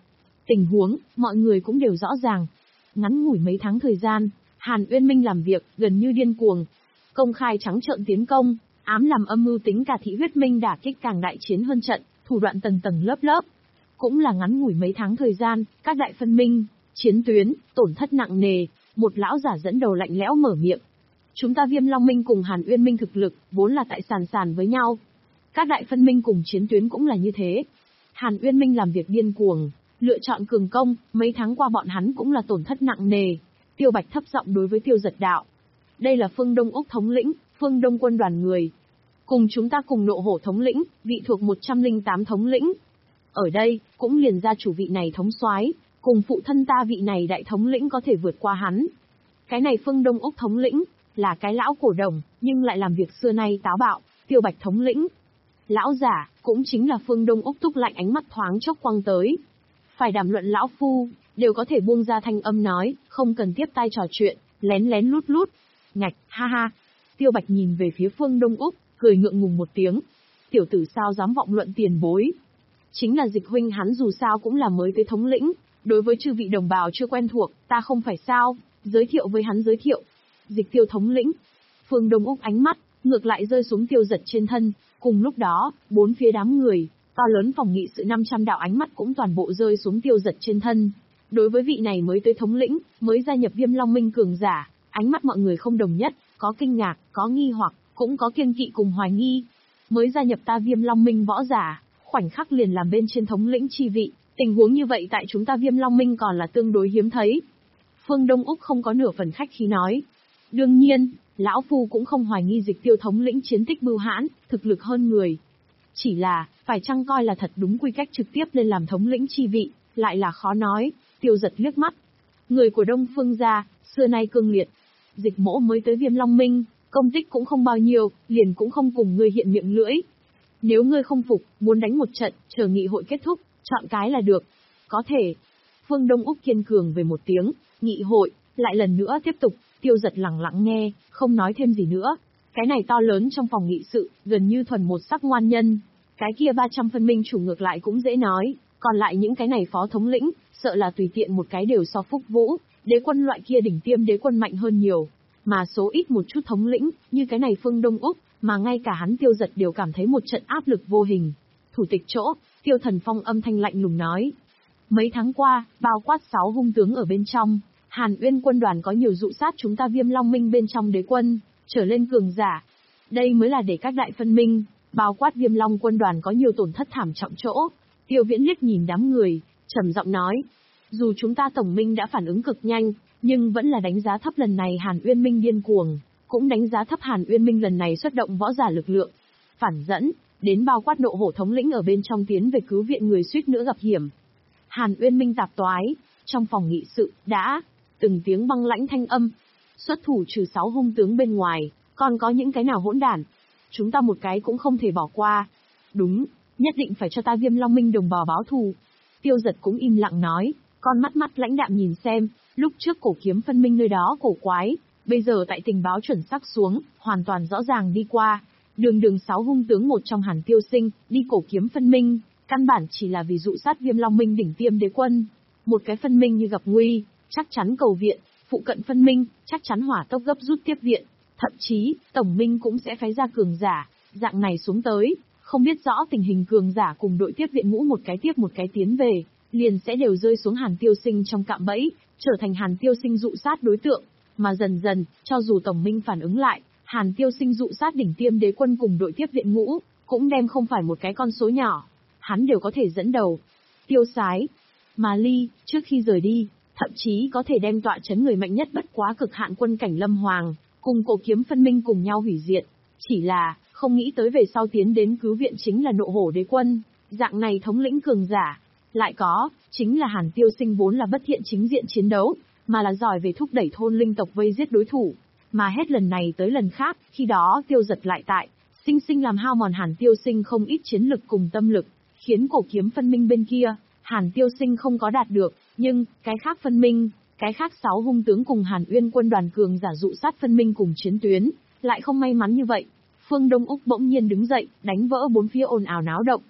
Tình huống, mọi người cũng đều rõ ràng. Ngắn ngủi mấy tháng thời gian, Hàn Uyên Minh làm việc, gần như điên cuồng. Công khai trắng trợn tiến công, ám làm âm mưu tính cả thị huyết minh đả kích càng đại chiến hơn trận, thủ đoạn tầng tầng lớp lớp. Cũng là ngắn ngủi mấy tháng thời gian, các đại phân minh, chiến tuyến, tổn thất nặng nề, một lão giả dẫn đầu lạnh lẽo mở miệng. Chúng ta Viêm Long Minh cùng Hàn Uyên Minh thực lực, vốn là tại sàn sàn với nhau. Các đại phân minh cùng chiến tuyến cũng là như thế. Hàn Uyên Minh làm việc điên cuồng, lựa chọn cường công, mấy tháng qua bọn hắn cũng là tổn thất nặng nề. Tiêu Bạch thấp giọng đối với Tiêu Giật đạo. Đây là Phương Đông Úc thống lĩnh, Phương Đông quân đoàn người. Cùng chúng ta cùng Nộ Hổ thống lĩnh, vị thuộc một trăm lẻ tám thống lĩnh. Ở đây, cũng liền ra chủ vị này thống soái, cùng phụ thân ta vị này đại thống lĩnh có thể vượt qua hắn. Cái này Phương Đông Úc thống lĩnh, là cái lão cổ đồng, nhưng lại làm việc xưa nay táo bạo, Tiêu Bạch thống lĩnh. Lão giả, cũng chính là Phương Đông Úc Túc lạnh ánh mắt thoáng chốc quăng tới. Phải đàm luận lão phu, đều có thể buông ra thanh âm nói, không cần tiếp tay trò chuyện, lén lén lút lút. Ngạch, ha ha. Tiêu Bạch nhìn về phía Phương Đông Úc, cười ngượng ngùng một tiếng. Tiểu tử sao dám vọng luận tiền bối. Chính là Dịch huynh hắn dù sao cũng là mới tới thống lĩnh, đối với chư vị đồng bào chưa quen thuộc, ta không phải sao, giới thiệu với hắn giới thiệu. Dịch Tiêu thống lĩnh. Phương Đông Úc ánh mắt, ngược lại rơi xuống Tiêu Giật trên thân, cùng lúc đó, bốn phía đám người, to lớn phòng nghị sự năm trăm đạo ánh mắt cũng toàn bộ rơi xuống Tiêu Giật trên thân. Đối với vị này mới tới thống lĩnh, mới gia nhập Viêm Long Minh cường giả, ánh mắt mọi người không đồng nhất, có kinh ngạc, có nghi hoặc, cũng có kiêng kỵ cùng hoài nghi. Mới gia nhập ta Viêm Long Minh võ giả, khoảnh khắc liền làm bên trên thống lĩnh chi vị, tình huống như vậy tại chúng ta Viêm Long Minh còn là tương đối hiếm thấy. Phương Đông Úc không có nửa phần khách khí nói. Đương nhiên, lão phu cũng không hoài nghi Dịch Tiêu thống lĩnh chiến tích bưu hãn, thực lực hơn người. Chỉ là, phải chăng coi là thật đúng quy cách trực tiếp lên làm thống lĩnh chi vị, lại là khó nói. Tiêu Giật liếc mắt. Người của Đông Phương gia, xưa nay cương liệt. Dịch mỗ mới tới Viêm Long Minh, công tích cũng không bao nhiêu, liền cũng không cùng ngươi hiện miệng lưỡi. Nếu ngươi không phục, muốn đánh một trận, chờ nghị hội kết thúc, chọn cái là được. Có thể. Phương Đông Úc kiên cường về một tiếng, nghị hội, lại lần nữa tiếp tục. Tiêu Giật lặng lặng nghe, không nói thêm gì nữa. Cái này to lớn trong phòng nghị sự, gần như thuần một sắc ngoan nhân. Cái kia ba trăm phân minh chủ ngược lại cũng dễ nói, còn lại những cái này phó thống lĩnh, sợ là tùy tiện một cái đều so Phúc Vũ, đế quân loại kia đỉnh tiêm đế quân mạnh hơn nhiều. Mà số ít một chút thống lĩnh, như cái này Phương Đông Úc, mà ngay cả hắn Tiêu Giật đều cảm thấy một trận áp lực vô hình. Thủ tịch chỗ, Tiêu Thần Phong âm thanh lạnh lùng nói. Mấy tháng qua, bao quát sáu hung tướng ở bên trong, Hàn Uyên quân đoàn có nhiều dụ sát chúng ta Viêm Long Minh bên trong đế quân, trở lên cường giả. Đây mới là để các đại phân minh, bao quát Viêm Long quân đoàn có nhiều tổn thất thảm trọng chỗ. Tiêu Viễn liếc nhìn đám người, trầm giọng nói. Dù chúng ta tổng minh đã phản ứng cực nhanh, nhưng vẫn là đánh giá thấp lần này Hàn Uyên Minh điên cuồng, cũng đánh giá thấp Hàn Uyên Minh lần này xuất động võ giả lực lượng. Phản dẫn, đến bao quát Nộ Hổ thống lĩnh ở bên trong tiến về cứu viện người suýt nữa gặp hiểm. Hàn Uyên Minh tạp toái, trong phòng nghị sự, đã, từng tiếng băng lãnh thanh âm. Xuất thủ trừ sáu hung tướng bên ngoài, còn có những cái nào hỗn đản. Chúng ta một cái cũng không thể bỏ qua. Đúng, nhất định phải cho ta Viêm Long Minh đồng bào báo thù. Tiêu Giật cũng im lặng nói, con mắt mắt lãnh đạm nhìn xem, lúc trước cổ kiếm phân minh nơi đó cổ quái, bây giờ tại tình báo chuẩn xác xuống, hoàn toàn rõ ràng đi qua. Đường đường sáu hung tướng một trong Hàn Tiêu Sinh, đi cổ kiếm phân minh, căn bản chỉ là vì dụ sát Viêm Long Minh đỉnh tiêm đế quân. Một cái phân minh như gặp nguy, chắc chắn cầu viện, phụ cận phân minh, chắc chắn hỏa tốc gấp rút tiếp viện. Thậm chí, tổng minh cũng sẽ phái ra cường giả, dạng này xuống tới, không biết rõ tình hình cường giả cùng đội tiếp viện ngũ một cái tiếp một cái tiến về, liền sẽ đều rơi xuống Hàn Tiêu Sinh trong cạm bẫy, trở thành Hàn Tiêu Sinh dụ sát đối tượng. Mà dần dần, cho dù tổng minh phản ứng lại, Hàn Tiêu Sinh dụ sát đỉnh tiêm đế quân cùng đội tiếp viện ngũ, cũng đem không phải một cái con số nhỏ. Hắn đều có thể dẫn đầu. Tiêu Sái, Mà Ly, trước khi rời đi, thậm chí có thể đem tọa chấn người mạnh nhất bất quá cực hạn quân cảnh Lâm Hoàng, cùng cổ kiếm phân minh cùng nhau hủy diệt. Chỉ là, không nghĩ tới về sau tiến đến cứu viện chính là Nộ Hổ đế quân, dạng này thống lĩnh cường giả. Lại có, chính là Hàn Tiêu Sinh vốn là bất thiện chính diện chiến đấu, mà là giỏi về thúc đẩy thôn linh tộc vây giết đối thủ. Mà hết lần này tới lần khác, khi đó Tiêu Giật lại tại, sinh sinh làm hao mòn Hàn Tiêu Sinh không ít chiến lực cùng tâm lực, khiến cổ kiếm phân minh bên kia, Hàn Tiêu Sinh không có đạt được, nhưng, cái khác phân minh, cái khác sáu hung tướng cùng Hàn Uyên quân đoàn cường giả dụ sát phân minh cùng chiến tuyến, lại không may mắn như vậy. Phương Đông Úc bỗng nhiên đứng dậy, đánh vỡ bốn phía ồn ào náo động.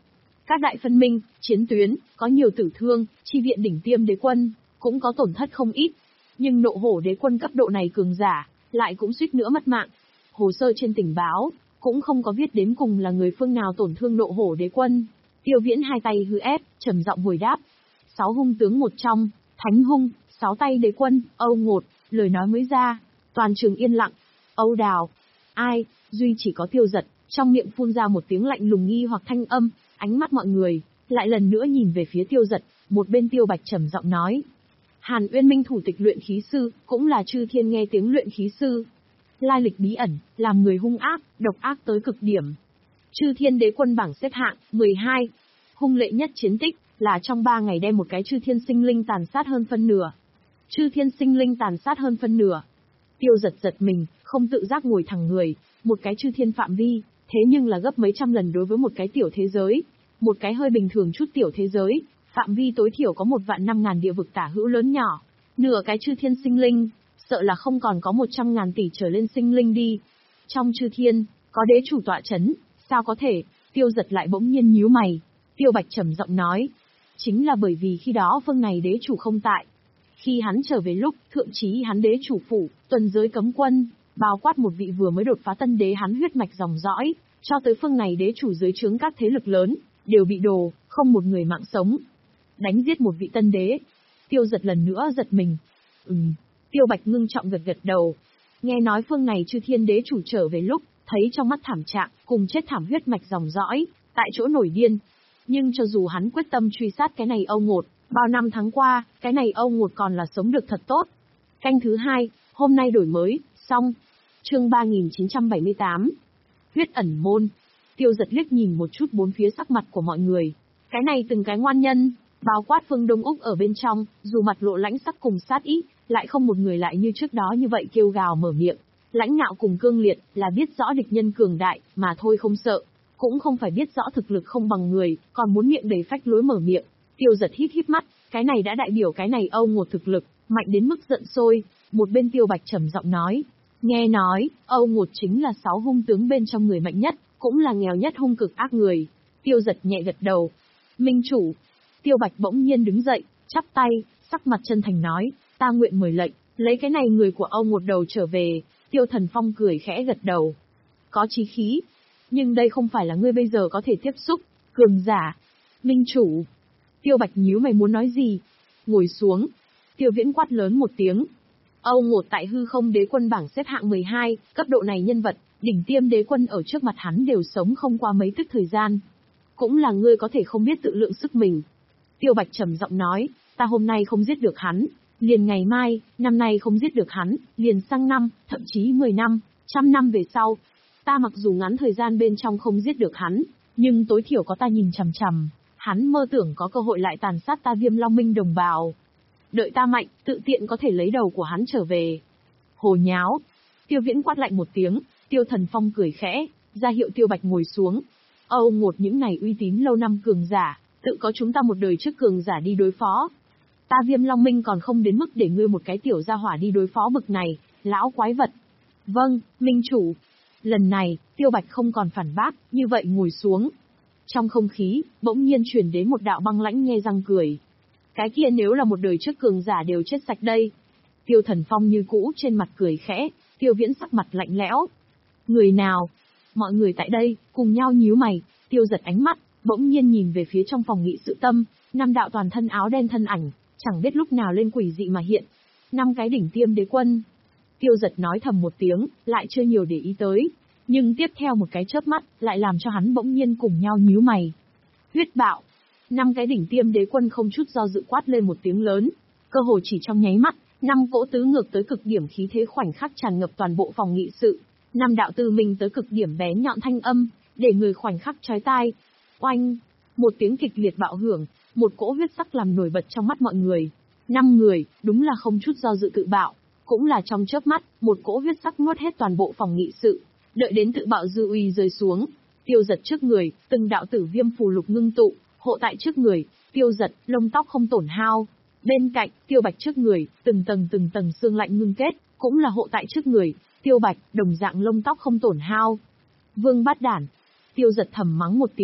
Các đại phân minh, chiến tuyến, có nhiều tử thương, chi viện đỉnh tiêm đế quân, cũng có tổn thất không ít. Nhưng nộ hổ đế quân cấp độ này cường giả, lại cũng suýt nữa mất mạng. Hồ sơ trên tình báo, cũng không có viết đến cùng là người phương nào tổn thương nộ hổ đế quân. Tiêu Viễn hai tay hư ép, trầm giọng hồi đáp. Sáu hung tướng một trong, Thánh hung, sáu tay đế quân, Âu Ngột, lời nói mới ra. Toàn trường yên lặng. Âu Đào. Ai? Duy chỉ có Tiêu Giật, trong miệng phun ra một tiếng lạnh lùng nghi hoặc thanh âm, ánh mắt mọi người, lại lần nữa nhìn về phía Tiêu Giật, một bên Tiêu Bạch trầm giọng nói. Hàn Uyên Minh thủ tịch luyện khí sư, cũng là chư thiên nghe tiếng luyện khí sư. Lai lịch bí ẩn, làm người hung ác, độc ác tới cực điểm. Chư thiên đế quân bảng xếp hạng, mười hai. Hung lệ nhất chiến tích, là trong ba ngày đem một cái chư thiên sinh linh tàn sát hơn phân nửa. Chư thiên sinh linh tàn sát hơn phân nửa. Tiêu Giật giật mình, không tự giác ngồi thẳng người, một cái chư thiên phạm vi, thế nhưng là gấp mấy trăm lần đối với một cái tiểu thế giới. Một cái hơi bình thường chút tiểu thế giới, phạm vi tối thiểu có một vạn năm ngàn địa vực tả hữu lớn nhỏ. Nửa cái chư thiên sinh linh, sợ là không còn có một trăm ngàn tỷ trở lên sinh linh đi. Trong chư thiên, có đế chủ tọa chấn, sao có thể? Tiêu Giật lại bỗng nhiên nhíu mày. Tiêu Bạch trầm giọng nói. Chính là bởi vì khi đó phương này đế chủ không tại. Khi hắn trở về lúc, thượng chí hắn đế chủ phủ, tuần giới cấm quân, bao quát một vị vừa mới đột phá tân đế hắn huyết mạch dòng dõi, cho tới phương này đế chủ dưới trướng các thế lực lớn, đều bị đồ, không một người mạng sống. Đánh giết một vị tân đế. Tiêu Giật lần nữa giật mình. Ừm. Tiêu Bạch ngưng trọng gật gật đầu. Nghe nói phương này chư thiên đế chủ trở về lúc, thấy trong mắt thảm trạng, cùng chết thảm huyết mạch dòng dõi, tại chỗ nổi điên. Nhưng cho dù hắn quyết tâm truy sát cái này Âu Ngột, bao năm tháng qua, cái này Âu Ngột còn là sống được thật tốt. Canh thứ hai, hôm nay đổi mới, xong. Chương ba nghìn chín trăm bảy mươi tám. Huyết ẩn môn. Tiêu Giật liếc nhìn một chút bốn phía sắc mặt của mọi người. Cái này từng cái ngoan nhân, bao quát Phương Đông Úc ở bên trong, dù mặt lộ lãnh sắc cùng sát ý, lại không một người lại như trước đó như vậy kêu gào mở miệng. Lãnh ngạo cùng cương liệt, là biết rõ địch nhân cường đại, mà thôi không sợ. Cũng không phải biết rõ thực lực không bằng người, còn muốn miệng đầy phách lối mở miệng. Tiêu Giật hít hít mắt, cái này đã đại biểu cái này Âu Ngột thực lực, mạnh đến mức giận sôi. Một bên Tiêu Bạch trầm giọng nói. Nghe nói, Âu Ngột chính là sáu hung tướng bên trong người mạnh nhất, cũng là nghèo nhất hung cực ác người. Tiêu Giật nhẹ gật đầu. Minh chủ. Tiêu Bạch bỗng nhiên đứng dậy, chắp tay, sắc mặt chân thành nói, ta nguyện mời lệnh, lấy cái này người của Âu Ngột đầu trở về. Tiêu Thần Phong cười khẽ gật đầu. Có chí khí. Nhưng đây không phải là ngươi bây giờ có thể tiếp xúc, cường giả. Minh chủ. Tiêu Bạch nhíu mày muốn nói gì. Ngồi xuống. Tiêu Viễn quát lớn một tiếng. Âu Ngột tại hư không đế quân bảng xếp hạng mười hai, cấp độ này nhân vật, đỉnh tiêm đế quân ở trước mặt hắn đều sống không qua mấy tức thời gian. Cũng là ngươi có thể không biết tự lượng sức mình. Tiêu Bạch trầm giọng nói, ta hôm nay không giết được hắn, liền ngày mai, năm nay không giết được hắn, liền sang năm, thậm chí mười năm, trăm năm về sau. Ta mặc dù ngắn thời gian bên trong không giết được hắn, nhưng tối thiểu có ta nhìn chằm chằm, hắn mơ tưởng có cơ hội lại tàn sát ta Viêm Long Minh đồng bào. Đợi ta mạnh, tự tiện có thể lấy đầu của hắn trở về. Hồ nháo. Tiêu Viễn quát lạnh một tiếng, Tiêu Thần Phong cười khẽ, ra hiệu Tiêu Bạch ngồi xuống. Âu Ngột những này uy tín lâu năm cường giả, tự có chúng ta một đời trước cường giả đi đối phó. Ta Viêm Long Minh còn không đến mức để ngươi một cái tiểu gia hỏa đi đối phó bực này, lão quái vật. Vâng, Minh chủ. Lần này, Tiêu Bạch không còn phản bác, như vậy ngồi xuống. Trong không khí, bỗng nhiên truyền đến một đạo băng lãnh nhe răng cười. Cái kia nếu là một đời trước cường giả đều chết sạch đây. Tiêu Thần Phong như cũ trên mặt cười khẽ, Tiêu Viễn sắc mặt lạnh lẽo. Người nào? Mọi người tại đây, cùng nhau nhíu mày, Tiêu Giật ánh mắt, bỗng nhiên nhìn về phía trong phòng nghị sự tâm, năm đạo toàn thân áo đen thân ảnh, chẳng biết lúc nào lên quỷ dị mà hiện. Năm cái đỉnh tiêm đế quân. Tiêu Giật nói thầm một tiếng, lại chưa nhiều để ý tới. Nhưng tiếp theo một cái chớp mắt, lại làm cho hắn bỗng nhiên cùng nhau nhíu mày. Huyết bạo. Năm cái đỉnh tiêm đế quân không chút do dự quát lên một tiếng lớn. Cơ hồ chỉ trong nháy mắt, năm cỗ tứ ngược tới cực điểm khí thế khoảnh khắc tràn ngập toàn bộ phòng nghị sự. Năm đạo tư minh tới cực điểm bén nhọn thanh âm, để người khoảnh khắc chói tai. Oanh! Một tiếng kịch liệt bạo hưởng, một cỗ huyết sắc làm nổi bật trong mắt mọi người. Năm người, đúng là không chút do dự tự bạo. Cũng là trong chớp mắt, một cỗ huyết sắc nuốt hết toàn bộ phòng nghị sự. Đợi đến tự bạo dư uy rơi xuống, Tiêu Giật trước người, từng đạo tử viêm phù lục ngưng tụ, hộ tại trước người, Tiêu Giật, lông tóc không tổn hao. Bên cạnh, Tiêu Bạch trước người, từng tầng từng tầng xương lạnh ngưng kết, cũng là hộ tại trước người, Tiêu Bạch, đồng dạng lông tóc không tổn hao. Vương bát đản. Tiêu Giật thầm mắng một tiếng,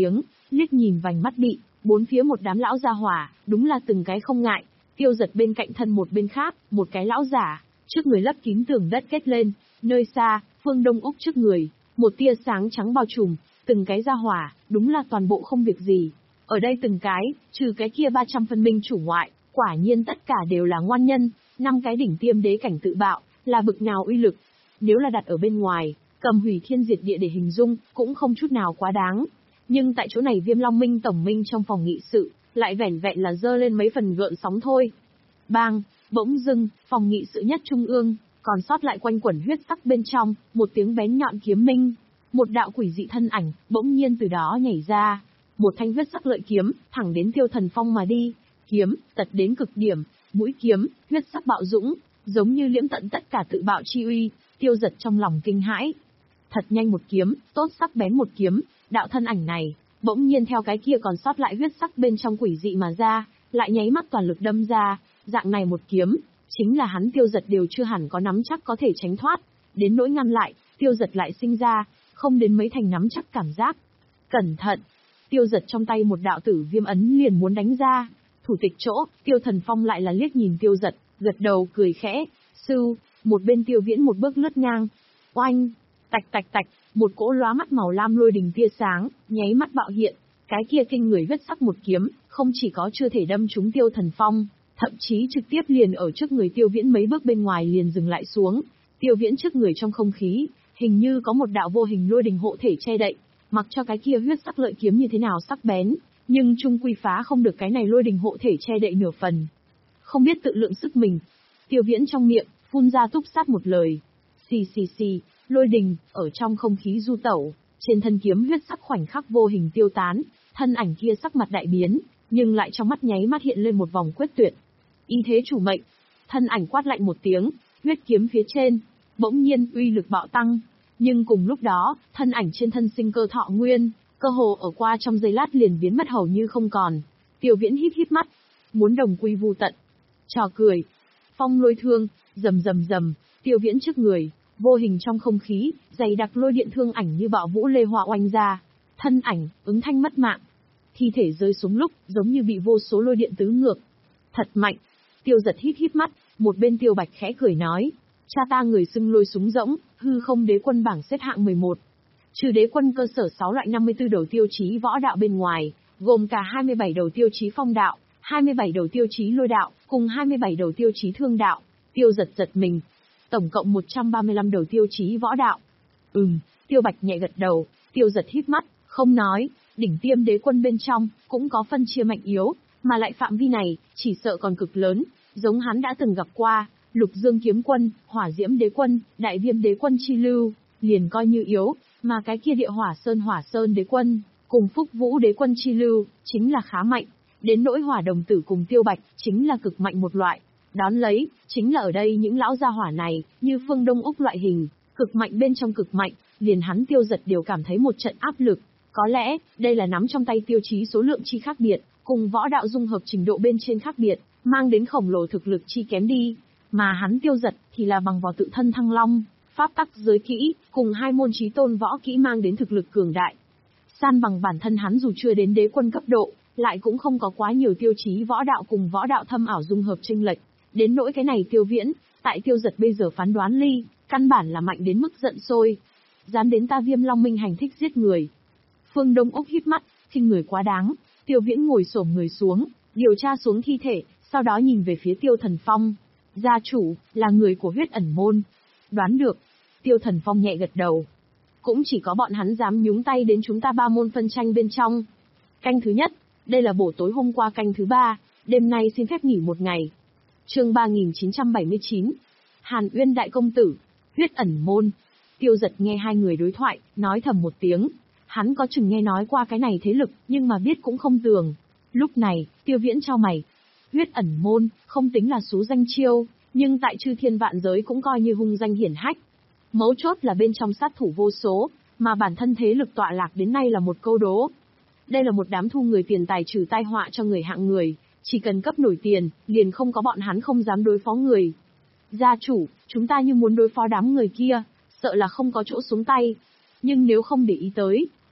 liếc nhìn vành mắt bị, bốn phía một đám lão gia hỏa, đúng là từng cái không ngại. Tiêu Giật bên cạnh thân một bên khác, một cái lão giả, trước người lấp kín tường đất kết lên, nơi xa, Phương Đông Úc trước người, một tia sáng trắng bao trùm, từng cái gia hỏa, đúng là toàn bộ không việc gì. Ở đây từng cái, trừ cái kia ba trăm phân minh chủ ngoại, quả nhiên tất cả đều là ngoan nhân, năm cái đỉnh tiêm đế cảnh tự bạo, là bực nào uy lực. Nếu là đặt ở bên ngoài, cầm hủy thiên diệt địa để hình dung, cũng không chút nào quá đáng. Nhưng tại chỗ này Viêm Long Minh tổng minh trong phòng nghị sự, lại vẻn vẹn là dơ lên mấy phần gợn sóng thôi. Bang, bỗng dưng, phòng nghị sự nhất trung ương, còn sót lại quanh quẩn huyết sắc bên trong, một tiếng bén nhọn kiếm minh. Một đạo quỷ dị thân ảnh, bỗng nhiên từ đó nhảy ra. Một thanh huyết sắc lợi kiếm, thẳng đến Tiêu Thần Phong mà đi. Kiếm, tật đến cực điểm, mũi kiếm, huyết sắc bạo dũng, giống như liễm tận tất cả tự bạo chi uy. Tiêu Giật trong lòng kinh hãi. Thật nhanh một kiếm, tốt sắc bén một kiếm, đạo thân ảnh này, bỗng nhiên theo cái kia còn sót lại huyết sắc bên trong quỷ dị mà ra, lại nháy mắt toàn lực đâm ra, dạng này một kiếm, chính là hắn Tiêu Giật đều chưa hẳn có nắm chắc có thể tránh thoát, đến nỗi ngăn lại, Tiêu Giật lại sinh ra, không đến mấy thành nắm chắc cảm giác. Cẩn thận! Tiêu Giật trong tay một đạo tử viêm ấn liền muốn đánh ra, thủ tịch chỗ, Tiêu Thần Phong lại là liếc nhìn Tiêu Giật, gật đầu cười khẽ, sư, một bên Tiêu Viễn một bước lướt ngang, oanh, tạch tạch tạch, một cỗ lóa mắt màu lam lôi đình tia sáng, nháy mắt bạo hiện, cái kia kinh người huyết sắc một kiếm, không chỉ có chưa thể đâm trúng Tiêu Thần Phong, thậm chí trực tiếp liền ở trước người Tiêu Viễn mấy bước bên ngoài liền dừng lại xuống. Tiêu Viễn trước người trong không khí, hình như có một đạo vô hình lôi đình hộ thể che đậy, mặc cho cái kia huyết sắc lợi kiếm như thế nào sắc bén, nhưng chung quy phá không được cái này lôi đình hộ thể che đậy nửa phần. Không biết tự lượng sức mình, Tiêu Viễn trong miệng phun ra túc sát một lời, xì xì xì, lôi đình ở trong không khí du tẩu, trên thân kiếm huyết sắc khoảnh khắc vô hình tiêu tán, thân ảnh kia sắc mặt đại biến, nhưng lại trong mắt nháy mắt hiện lên một vòng quyết tuyệt. Y thế chủ mệnh, thân ảnh quát lạnh một tiếng, huyết kiếm phía trên, bỗng nhiên uy lực bạo tăng, nhưng cùng lúc đó, thân ảnh trên thân sinh cơ thọ nguyên, cơ hồ ở qua trong giây lát liền biến mất hầu như không còn. Tiêu Viễn híp híp mắt, muốn đồng quy vu tận. Trò cười, phong lôi thương, rầm rầm rầm, Tiêu Viễn trước người, vô hình trong không khí, dày đặc lôi điện thương ảnh như bạo vũ lê hoa oanh ra, thân ảnh ứng thanh mất mạng. Thi thể rơi xuống lúc, giống như bị vô số lôi điện tứ ngược. Thật mạnh. Tiêu Giật híp híp mắt, một bên Tiêu Bạch khẽ cười nói, cha ta người xưng lôi súng rỗng, hư không đế quân bảng xếp hạng mười một. Trừ đế quân cơ sở sáu loại năm mươi tư đầu tiêu chí võ đạo bên ngoài, gồm cả hai mươi bảy đầu tiêu chí phong đạo, hai mươi bảy đầu tiêu chí lôi đạo, cùng hai mươi bảy đầu tiêu chí thương đạo. Tiêu Giật giật mình. Tổng cộng một trăm ba mươi lăm đầu tiêu chí võ đạo. Ừm, Tiêu Bạch nhẹ gật đầu, Tiêu Giật híp mắt, không nói, đỉnh tiêm đế quân bên trong, cũng có phân chia mạnh yếu, mà lại phạm vi này, chỉ sợ còn cực lớn, giống hắn đã từng gặp qua, Lục Dương kiếm quân, Hỏa Diễm đế quân, Đại Viêm đế quân chi lưu, liền coi như yếu, mà cái kia Địa Hỏa Sơn Hỏa Sơn đế quân, cùng Phúc Vũ đế quân chi lưu, chính là khá mạnh, đến nỗi Hỏa Đồng Tử cùng Tiêu Bạch, chính là cực mạnh một loại. Đón lấy, chính là ở đây những lão gia hỏa này, như Phương Đông Úc loại hình, cực mạnh bên trong cực mạnh, liền hắn Tiêu Giật đều cảm thấy một trận áp lực. Có lẽ, đây là nắm trong tay tiêu chí số lượng chi khác biệt, cùng võ đạo dung hợp trình độ bên trên khác biệt, mang đến khổng lồ thực lực chi kém đi. Mà hắn Tiêu Giật thì là bằng vào tự thân thăng long, pháp tắc giới kỹ, cùng hai môn chí tôn võ kỹ mang đến thực lực cường đại. San bằng bản thân hắn dù chưa đến đế quân cấp độ, lại cũng không có quá nhiều tiêu chí võ đạo cùng võ đạo thâm ảo dung hợp chênh lệch. Đến nỗi cái này Tiêu Viễn, tại Tiêu Giật bây giờ phán đoán ly, căn bản là mạnh đến mức giận sôi. Dám đến ta Viêm Long Minh hành thích giết người. Phương Đông Úc híp mắt, khinh người quá đáng. Tiêu Viễn ngồi xổm người xuống, điều tra xuống thi thể, sau đó nhìn về phía Tiêu Thần Phong. Gia chủ, là người của huyết ẩn môn. Đoán được. Tiêu Thần Phong nhẹ gật đầu. Cũng chỉ có bọn hắn dám nhúng tay đến chúng ta ba môn phân tranh bên trong. Canh thứ nhất, đây là bổ tối hôm qua canh thứ ba, đêm nay xin phép nghỉ một ngày. Chương ba nghìn chín trăm bảy mươi chín. Hàn Uyên đại công tử, huyết ẩn môn. Tiêu Giật nghe hai người đối thoại, nói thầm một tiếng. Hắn có chừng nghe nói qua cái này thế lực, nhưng mà biết cũng không tường. Lúc này, Tiêu Viễn chau mày. Huyết ẩn môn, không tính là xú danh chiêu, nhưng tại chư thiên vạn giới cũng coi như hung danh hiển hách. Mấu chốt là bên trong sát thủ vô số, mà bản thân thế lực tọa lạc đến nay là một câu đố. Đây là một đám thu người tiền tài trừ tai họa cho người hạng người, chỉ cần cấp nổi tiền, liền không có bọn hắn không dám đối phó người. Gia chủ, chúng ta như muốn đối phó đám người kia, sợ là không có chỗ xuống tay. Nhưng nếu không để ý tới,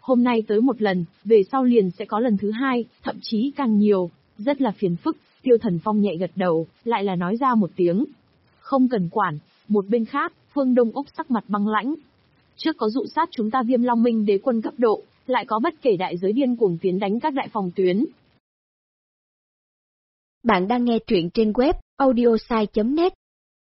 Hôm nay tới một lần, về sau liền sẽ có lần thứ hai, thậm chí càng nhiều, rất là phiền phức. Tiêu Thần Phong nhẹ gật đầu, lại là nói ra một tiếng. Không cần quản. Một bên khác, Phương Đông Úc sắc mặt băng lãnh. Trước có dụ sát chúng ta Viêm Long Minh đế quân cấp độ, lại có bất kể đại giới điên cuồng tiến đánh các đại phòng tuyến. Bạn đang nghe truyện trên web audiosai chấm net.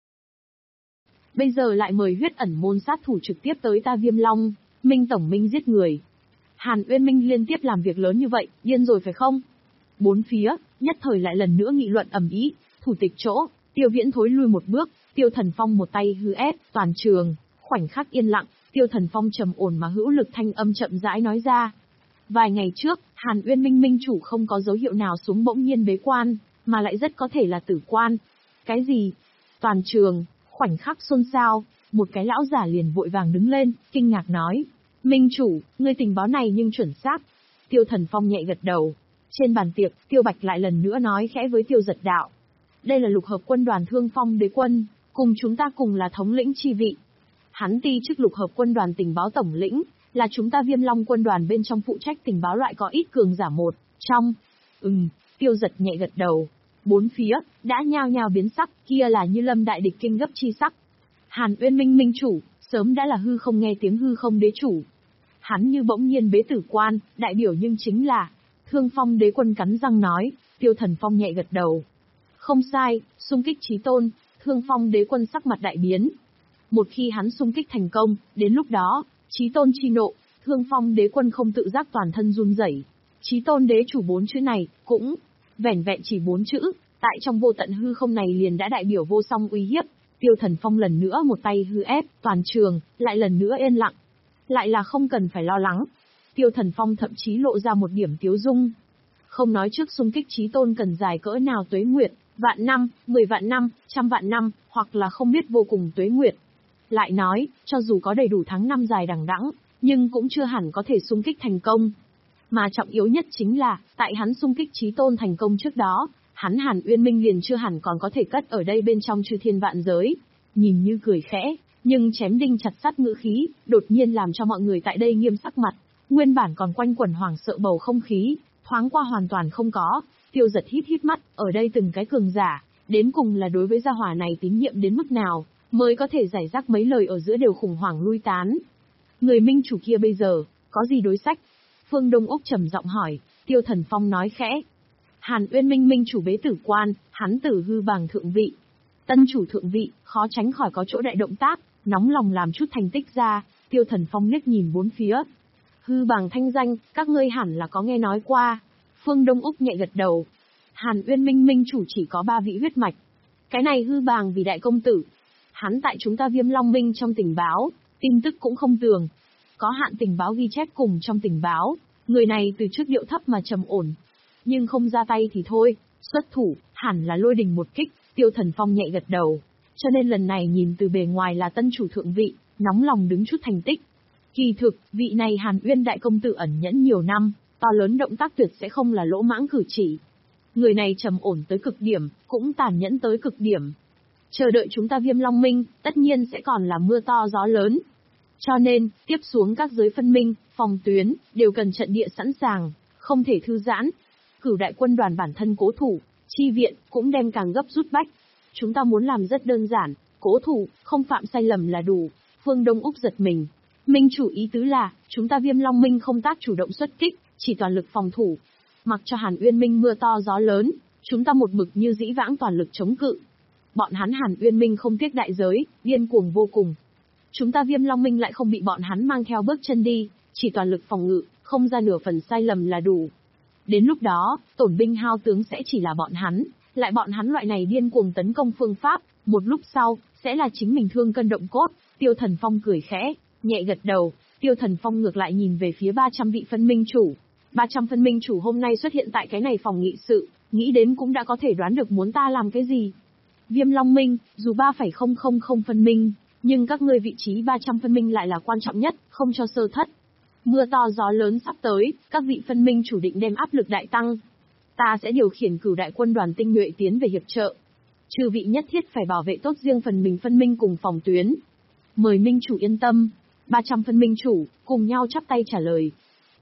Bây giờ lại mời huyết ẩn môn sát thủ trực tiếp tới ta Viêm Long Minh tổng minh giết người. Hàn Uyên Minh liên tiếp làm việc lớn như vậy, điên rồi phải không? Bốn phía, nhất thời lại lần nữa nghị luận ầm ĩ. Thủ tịch chỗ, Tiêu Viễn thối lui một bước, Tiêu Thần Phong một tay hư ép, toàn trường, khoảnh khắc yên lặng, Tiêu Thần Phong trầm ổn mà hữu lực thanh âm chậm rãi nói ra. Vài ngày trước, Hàn Uyên Minh minh chủ không có dấu hiệu nào xuống bỗng nhiên bế quan, mà lại rất có thể là tử quan. Cái gì? Toàn trường, khoảnh khắc xôn xao, một cái lão giả liền vội vàng đứng lên, kinh ngạc nói. Minh chủ, ngươi tình báo này nhưng chuẩn xác. Tiêu Thần Phong nhẹ gật đầu. Trên bàn tiệc, Tiêu Bạch lại lần nữa nói khẽ với Tiêu Giật Đạo. Đây là lục hợp quân đoàn Thương Phong đế quân, cùng chúng ta cùng là thống lĩnh chi vị. Hắn ti chức lục hợp quân đoàn tình báo tổng lĩnh, là chúng ta Viêm Long quân đoàn bên trong phụ trách tình báo loại có ít cường giả một, trong. Ừm, Tiêu Giật nhẹ gật đầu. Bốn phía, đã nhao nhao biến sắc, kia là như lâm đại địch kinh gấp chi sắc. Hàn Uyên Minh minh chủ, sớm đã là hư không nghe tiếng hư không đế chủ. Hắn như bỗng nhiên bế tử quan, đại biểu nhưng chính là Thương Phong đế quân cắn răng nói. Tiêu Thần Phong nhẹ gật đầu. Không sai, xung kích chí tôn, Thương Phong đế quân sắc mặt đại biến. Một khi hắn xung kích thành công, đến lúc đó, chí tôn chi nộ, Thương Phong đế quân không tự giác toàn thân run rẩy. Chí tôn đế chủ bốn chữ này, cũng vẻn vẹn chỉ bốn chữ, tại trong vô tận hư không này liền đã đại biểu vô song uy hiếp. Tiêu Thần Phong lần nữa một tay hư ép, toàn trường, lại lần nữa yên lặng. Lại là không cần phải lo lắng. Tiêu Thần Phong thậm chí lộ ra một điểm tiếu dung. Không nói trước xung kích chí tôn cần dài cỡ nào tuế nguyệt, vạn năm, mười vạn năm, trăm vạn năm, hoặc là không biết vô cùng tuế nguyệt. Lại nói, cho dù có đầy đủ tháng năm dài đằng đẵng, nhưng cũng chưa hẳn có thể xung kích thành công. Mà trọng yếu nhất chính là, tại hắn xung kích chí tôn thành công trước đó, hắn Hàn Uyên Minh liền chưa hẳn còn có thể cất ở đây bên trong chư thiên vạn giới. Nhìn như cười khẽ, nhưng chém đinh chặt sắt ngữ khí, đột nhiên làm cho mọi người tại đây nghiêm sắc mặt. Nguyên bản còn quanh quẩn hoảng sợ bầu không khí, thoáng qua hoàn toàn không có. Tiêu Giật hít hít mắt, ở đây từng cái cường giả, đến cùng là đối với gia hỏa này tín nhiệm đến mức nào, mới có thể giải rác mấy lời ở giữa đều khủng hoảng lui tán. Người minh chủ kia bây giờ, có gì đối sách? Phương Đông Úc trầm giọng hỏi. Tiêu Thần Phong nói khẽ. Hàn Uyên Minh minh chủ bế tử quan, hắn tử hư bàng thượng vị. Tân chủ thượng vị, khó tránh khỏi có chỗ đại động tác, nóng lòng làm chút thành tích ra. Tiêu Thần Phong liếc nhìn bốn phía. Hư bàng thanh danh, các ngươi hẳn là có nghe nói qua. Phương Đông Úc nhẹ gật đầu. Hàn Uyên Minh minh chủ chỉ có ba vị huyết mạch. Cái này hư bàng vì đại công tử. Hắn tại chúng ta Viêm Long Minh trong tình báo, tin tức cũng không tường. Có hạn tình báo ghi chép cùng trong tình báo, người này từ trước điệu thấp mà trầm ổn. Nhưng không ra tay thì thôi, xuất thủ, hẳn là lôi đình một kích. Tiêu Thần Phong nhẹ gật đầu. Cho nên lần này nhìn từ bề ngoài là tân chủ thượng vị, nóng lòng đứng chút thành tích. Kỳ thực, vị này Hàn Uyên đại công tử ẩn nhẫn nhiều năm, to lớn động tác tuyệt sẽ không là lỗ mãng cử chỉ. Người này trầm ổn tới cực điểm, cũng tàn nhẫn tới cực điểm. Chờ đợi chúng ta Viêm Long Minh, tất nhiên sẽ còn là mưa to gió lớn. Cho nên, tiếp xuống các giới phân minh, phòng tuyến, đều cần trận địa sẵn sàng, không thể thư giãn. Cửu đại quân đoàn bản thân cố thủ, chi viện, cũng đem càng gấp rút bách. Chúng ta muốn làm rất đơn giản, cố thủ, không phạm sai lầm là đủ. Phương Đông Úc giật mình. Minh chủ ý tứ là, chúng ta Viêm Long Minh không tác chủ động xuất kích, chỉ toàn lực phòng thủ. Mặc cho Hàn Uyên Minh mưa to gió lớn, chúng ta một mực như dĩ vãng toàn lực chống cự. Bọn hắn Hàn Uyên Minh không tiếc đại giới, điên cuồng vô cùng. Chúng ta Viêm Long Minh lại không bị bọn hắn mang theo bước chân đi, chỉ toàn lực phòng ngự, không ra nửa phần sai lầm là đủ. Đến lúc đó, tổn binh hao tướng sẽ chỉ là bọn hắn, lại bọn hắn loại này điên cuồng tấn công phương pháp, một lúc sau, sẽ là chính mình thương cân động cốt. Tiêu Thần Phong cười khẽ, nhẹ gật đầu. Tiêu Thần Phong ngược lại nhìn về phía ba trăm vị phân minh chủ. ba trăm phân minh chủ hôm nay xuất hiện tại cái này phòng nghị sự, nghĩ đến cũng đã có thể đoán được muốn ta làm cái gì. Viêm Long Minh, dù ba phẩy không không không phân minh, nhưng các ngươi vị trí ba trăm phân minh lại là quan trọng nhất, không cho sơ thất. Mưa to gió lớn sắp tới, các vị phân minh chủ định đem áp lực đại tăng. Ta sẽ điều khiển cửu đại quân đoàn tinh nhuệ tiến về hiệp trợ. Chư vị nhất thiết phải bảo vệ tốt riêng phần mình phân minh cùng phòng tuyến. Mời minh chủ yên tâm. ba trăm phân minh chủ, cùng nhau chắp tay trả lời.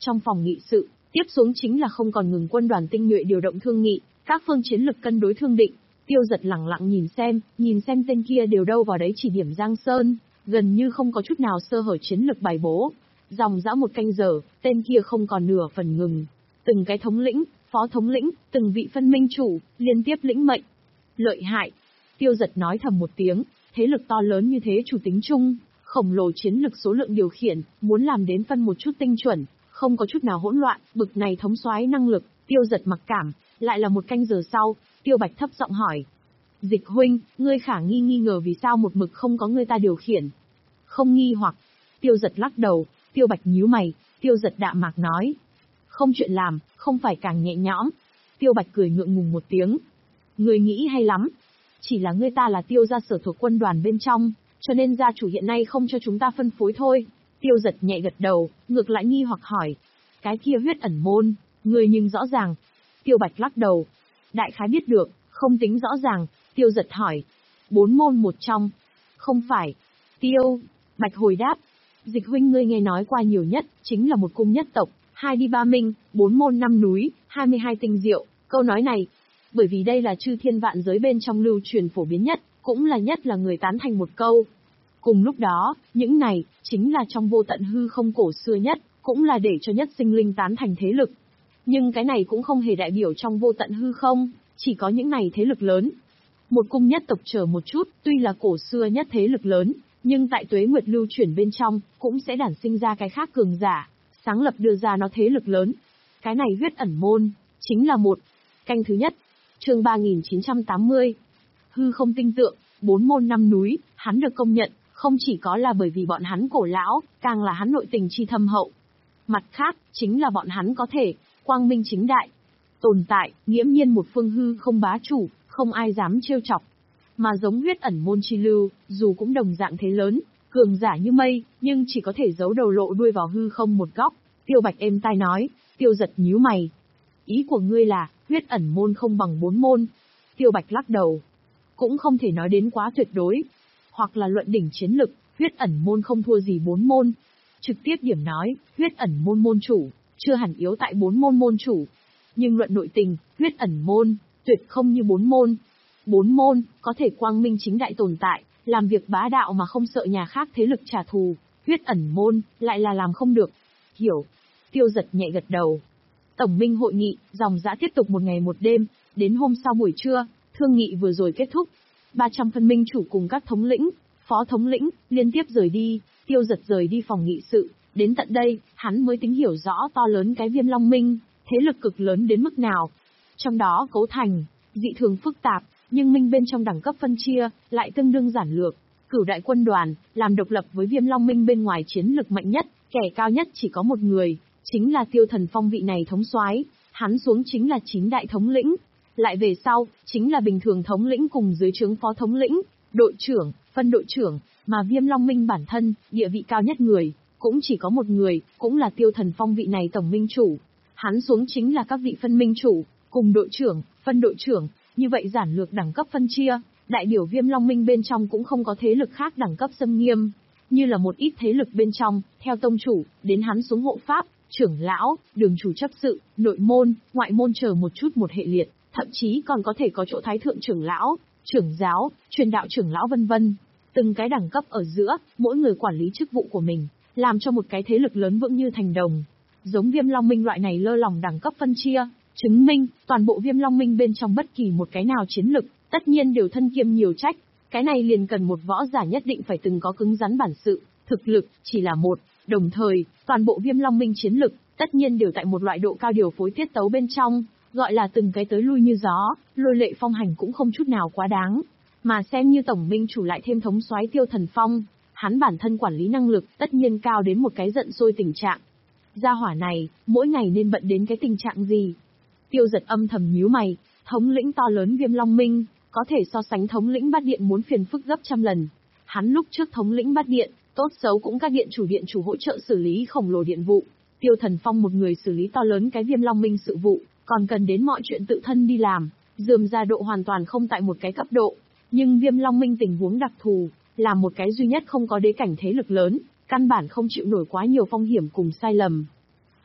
Trong phòng nghị sự, tiếp xuống chính là không còn ngừng quân đoàn tinh nhuệ điều động thương nghị, các phương chiến lực cân đối thương định. Tiêu Dật lẳng lặng nhìn xem, nhìn xem tên kia đều đâu vào đấy chỉ điểm Giang Sơn, gần như không có chút nào sơ hở chiến lực bài bố. Dòng dã một canh giờ, tên kia không còn nửa phần ngừng. Từng cái thống lĩnh, phó thống lĩnh, từng vị phân minh chủ, liên tiếp lĩnh mệnh. Lợi hại. Tiêu Dật nói thầm một tiếng, thế lực to lớn như thế chủ tính chung, khổng lồ chiến lực số lượng điều khiển, muốn làm đến phân một chút tinh chuẩn, không có chút nào hỗn loạn, bực này thống soái năng lực, Tiêu Dật mặc cảm. Lại là một canh giờ sau, Tiêu Bạch thấp giọng hỏi. Dịch huynh, ngươi khả nghi nghi ngờ vì sao một mực không có người ta điều khiển. Không nghi hoặc. Tiêu Dật lắc đầu, Tiêu Bạch nhíu mày, Tiêu Dật đạm mạc nói. Không chuyện làm, không phải càng nhẹ nhõm. Tiêu Bạch cười ngượng ngùng một tiếng. Ngươi nghĩ hay lắm. Chỉ là ngươi ta là Tiêu gia sở thuộc quân đoàn bên trong, cho nên gia chủ hiện nay không cho chúng ta phân phối thôi. Tiêu Dật nhẹ gật đầu, ngược lại nghi hoặc hỏi. Cái kia huyết ẩn môn, ngươi nhưng rõ ràng. Tiêu Bạch lắc đầu. Đại khái biết được, không tính rõ ràng. Tiêu Dật hỏi. Bốn môn một trong. Không phải. Tiêu Bạch hồi đáp. Dịch huynh ngươi nghe nói qua nhiều nhất, chính là một cung nhất tộc, hai đi ba minh, bốn môn năm núi, hai mươi hai tinh diệu. Câu nói này, bởi vì đây là chư thiên vạn giới bên trong lưu truyền phổ biến nhất, cũng là nhất là người tán thành một câu. Cùng lúc đó, những này, chính là trong vô tận hư không cổ xưa nhất, cũng là để cho nhất sinh linh tán thành thế lực. Nhưng cái này cũng không hề đại biểu trong vô tận hư không, chỉ có những này thế lực lớn. Một cung nhất tộc chờ một chút, tuy là cổ xưa nhất thế lực lớn, nhưng tại tuế nguyệt lưu chuyển bên trong, cũng sẽ đản sinh ra cái khác cường giả, sáng lập đưa ra nó thế lực lớn. Cái này huyết ẩn môn, chính là một. Canh thứ nhất, chương ba nghìn chín trăm tám mươi. Hư không tinh tượng, bốn môn năm núi, hắn được công nhận, không chỉ có là bởi vì bọn hắn cổ lão, càng là hắn nội tình chi thâm hậu. Mặt khác, chính là bọn hắn có thể, quang minh chính đại, tồn tại, nghiễm nhiên một phương hư không bá chủ, không ai dám trêu chọc. Mà giống huyết ẩn môn chi lưu, dù cũng đồng dạng thế lớn, cường giả như mây, nhưng chỉ có thể giấu đầu lộ đuôi vào hư không một góc. Tiêu Bạch êm tai nói. Tiêu Dật nhíu mày. Ý của ngươi là, huyết ẩn môn không bằng bốn môn. Tiêu Bạch lắc đầu. Cũng không thể nói đến quá tuyệt đối. Hoặc là luận đỉnh chiến lực, huyết ẩn môn không thua gì bốn môn. Trực tiếp điểm nói, huyết ẩn môn môn chủ, chưa hẳn yếu tại bốn môn môn chủ. Nhưng luận nội tình, huyết ẩn môn, tuyệt không như bốn môn. Bốn môn, có thể quang minh chính đại tồn tại, làm việc bá đạo mà không sợ nhà khác thế lực trả thù. Huyết ẩn môn, lại là làm không được. Hiểu. Tiêu Dật nhẹ gật đầu. Tổng minh hội nghị, dòng dã tiếp tục một ngày một đêm, đến hôm sau buổi trưa, thương nghị vừa rồi kết thúc. ba trăm phân minh chủ cùng các thống lĩnh, phó thống lĩnh, liên tiếp rời đi. Tiêu Dật rời đi phòng nghị sự, đến tận đây, hắn mới tính hiểu rõ to lớn cái Viêm Long Minh, thế lực cực lớn đến mức nào. Trong đó cấu thành, dị thường phức tạp, nhưng minh bên trong đẳng cấp phân chia, lại tương đương giản lược. Cửu đại quân đoàn, làm độc lập với Viêm Long Minh bên ngoài chiến lực mạnh nhất, kẻ cao nhất chỉ có một người, chính là Tiêu Thần Phong vị này thống soái, hắn xuống chính là chín đại thống lĩnh. Lại về sau, chính là bình thường thống lĩnh cùng dưới trướng phó thống lĩnh, đội trưởng, phân đội trưởng, mà Viêm Long Minh bản thân, địa vị cao nhất người, cũng chỉ có một người, cũng là Tiêu Thần Phong vị này tổng minh chủ. Hắn xuống chính là các vị phân minh chủ, cùng đội trưởng, phân đội trưởng, như vậy giản lược đẳng cấp phân chia, đại biểu Viêm Long Minh bên trong cũng không có thế lực khác đẳng cấp xâm nghiêm, như là một ít thế lực bên trong, theo tông chủ, đến hắn xuống hộ pháp, trưởng lão, đường chủ chấp sự, nội môn, ngoại môn chờ một chút một hệ liệt, thậm chí còn có thể có chỗ thái thượng trưởng lão, trưởng giáo, truyền đạo trưởng lão vân vân. Từng cái đẳng cấp ở giữa, mỗi người quản lý chức vụ của mình, làm cho một cái thế lực lớn vững như thành đồng. Giống Viêm Long Minh loại này lơ lỏng đẳng cấp phân chia, chứng minh, toàn bộ Viêm Long Minh bên trong bất kỳ một cái nào chiến lực, tất nhiên đều thân kiêm nhiều trách. Cái này liền cần một võ giả nhất định phải từng có cứng rắn bản sự, thực lực, chỉ là một. Đồng thời, toàn bộ Viêm Long Minh chiến lực, tất nhiên đều tại một loại độ cao điều phối tiết tấu bên trong, gọi là từng cái tới lui như gió, lôi lệ phong hành cũng không chút nào quá đáng. Mà xem như tổng minh chủ lại thêm thống soái Tiêu Thần Phong, hắn bản thân quản lý năng lực tất nhiên cao đến một cái giận sôi tình trạng. Gia hỏa này, mỗi ngày nên bận đến cái tình trạng gì? Tiêu Dật âm thầm nhíu mày, thống lĩnh to lớn Viêm Long Minh, có thể so sánh thống lĩnh Bát Điện muốn phiền phức gấp trăm lần. Hắn lúc trước thống lĩnh Bát Điện, tốt xấu cũng các điện chủ điện chủ hỗ trợ xử lý khổng lồ điện vụ. Tiêu Thần Phong một người xử lý to lớn cái Viêm Long Minh sự vụ, còn cần đến mọi chuyện tự thân đi làm, dườm ra độ hoàn toàn không tại một cái cấp độ. Nhưng Viêm Long Minh tình huống đặc thù, là một cái duy nhất không có đế cảnh thế lực lớn, căn bản không chịu nổi quá nhiều phong hiểm cùng sai lầm.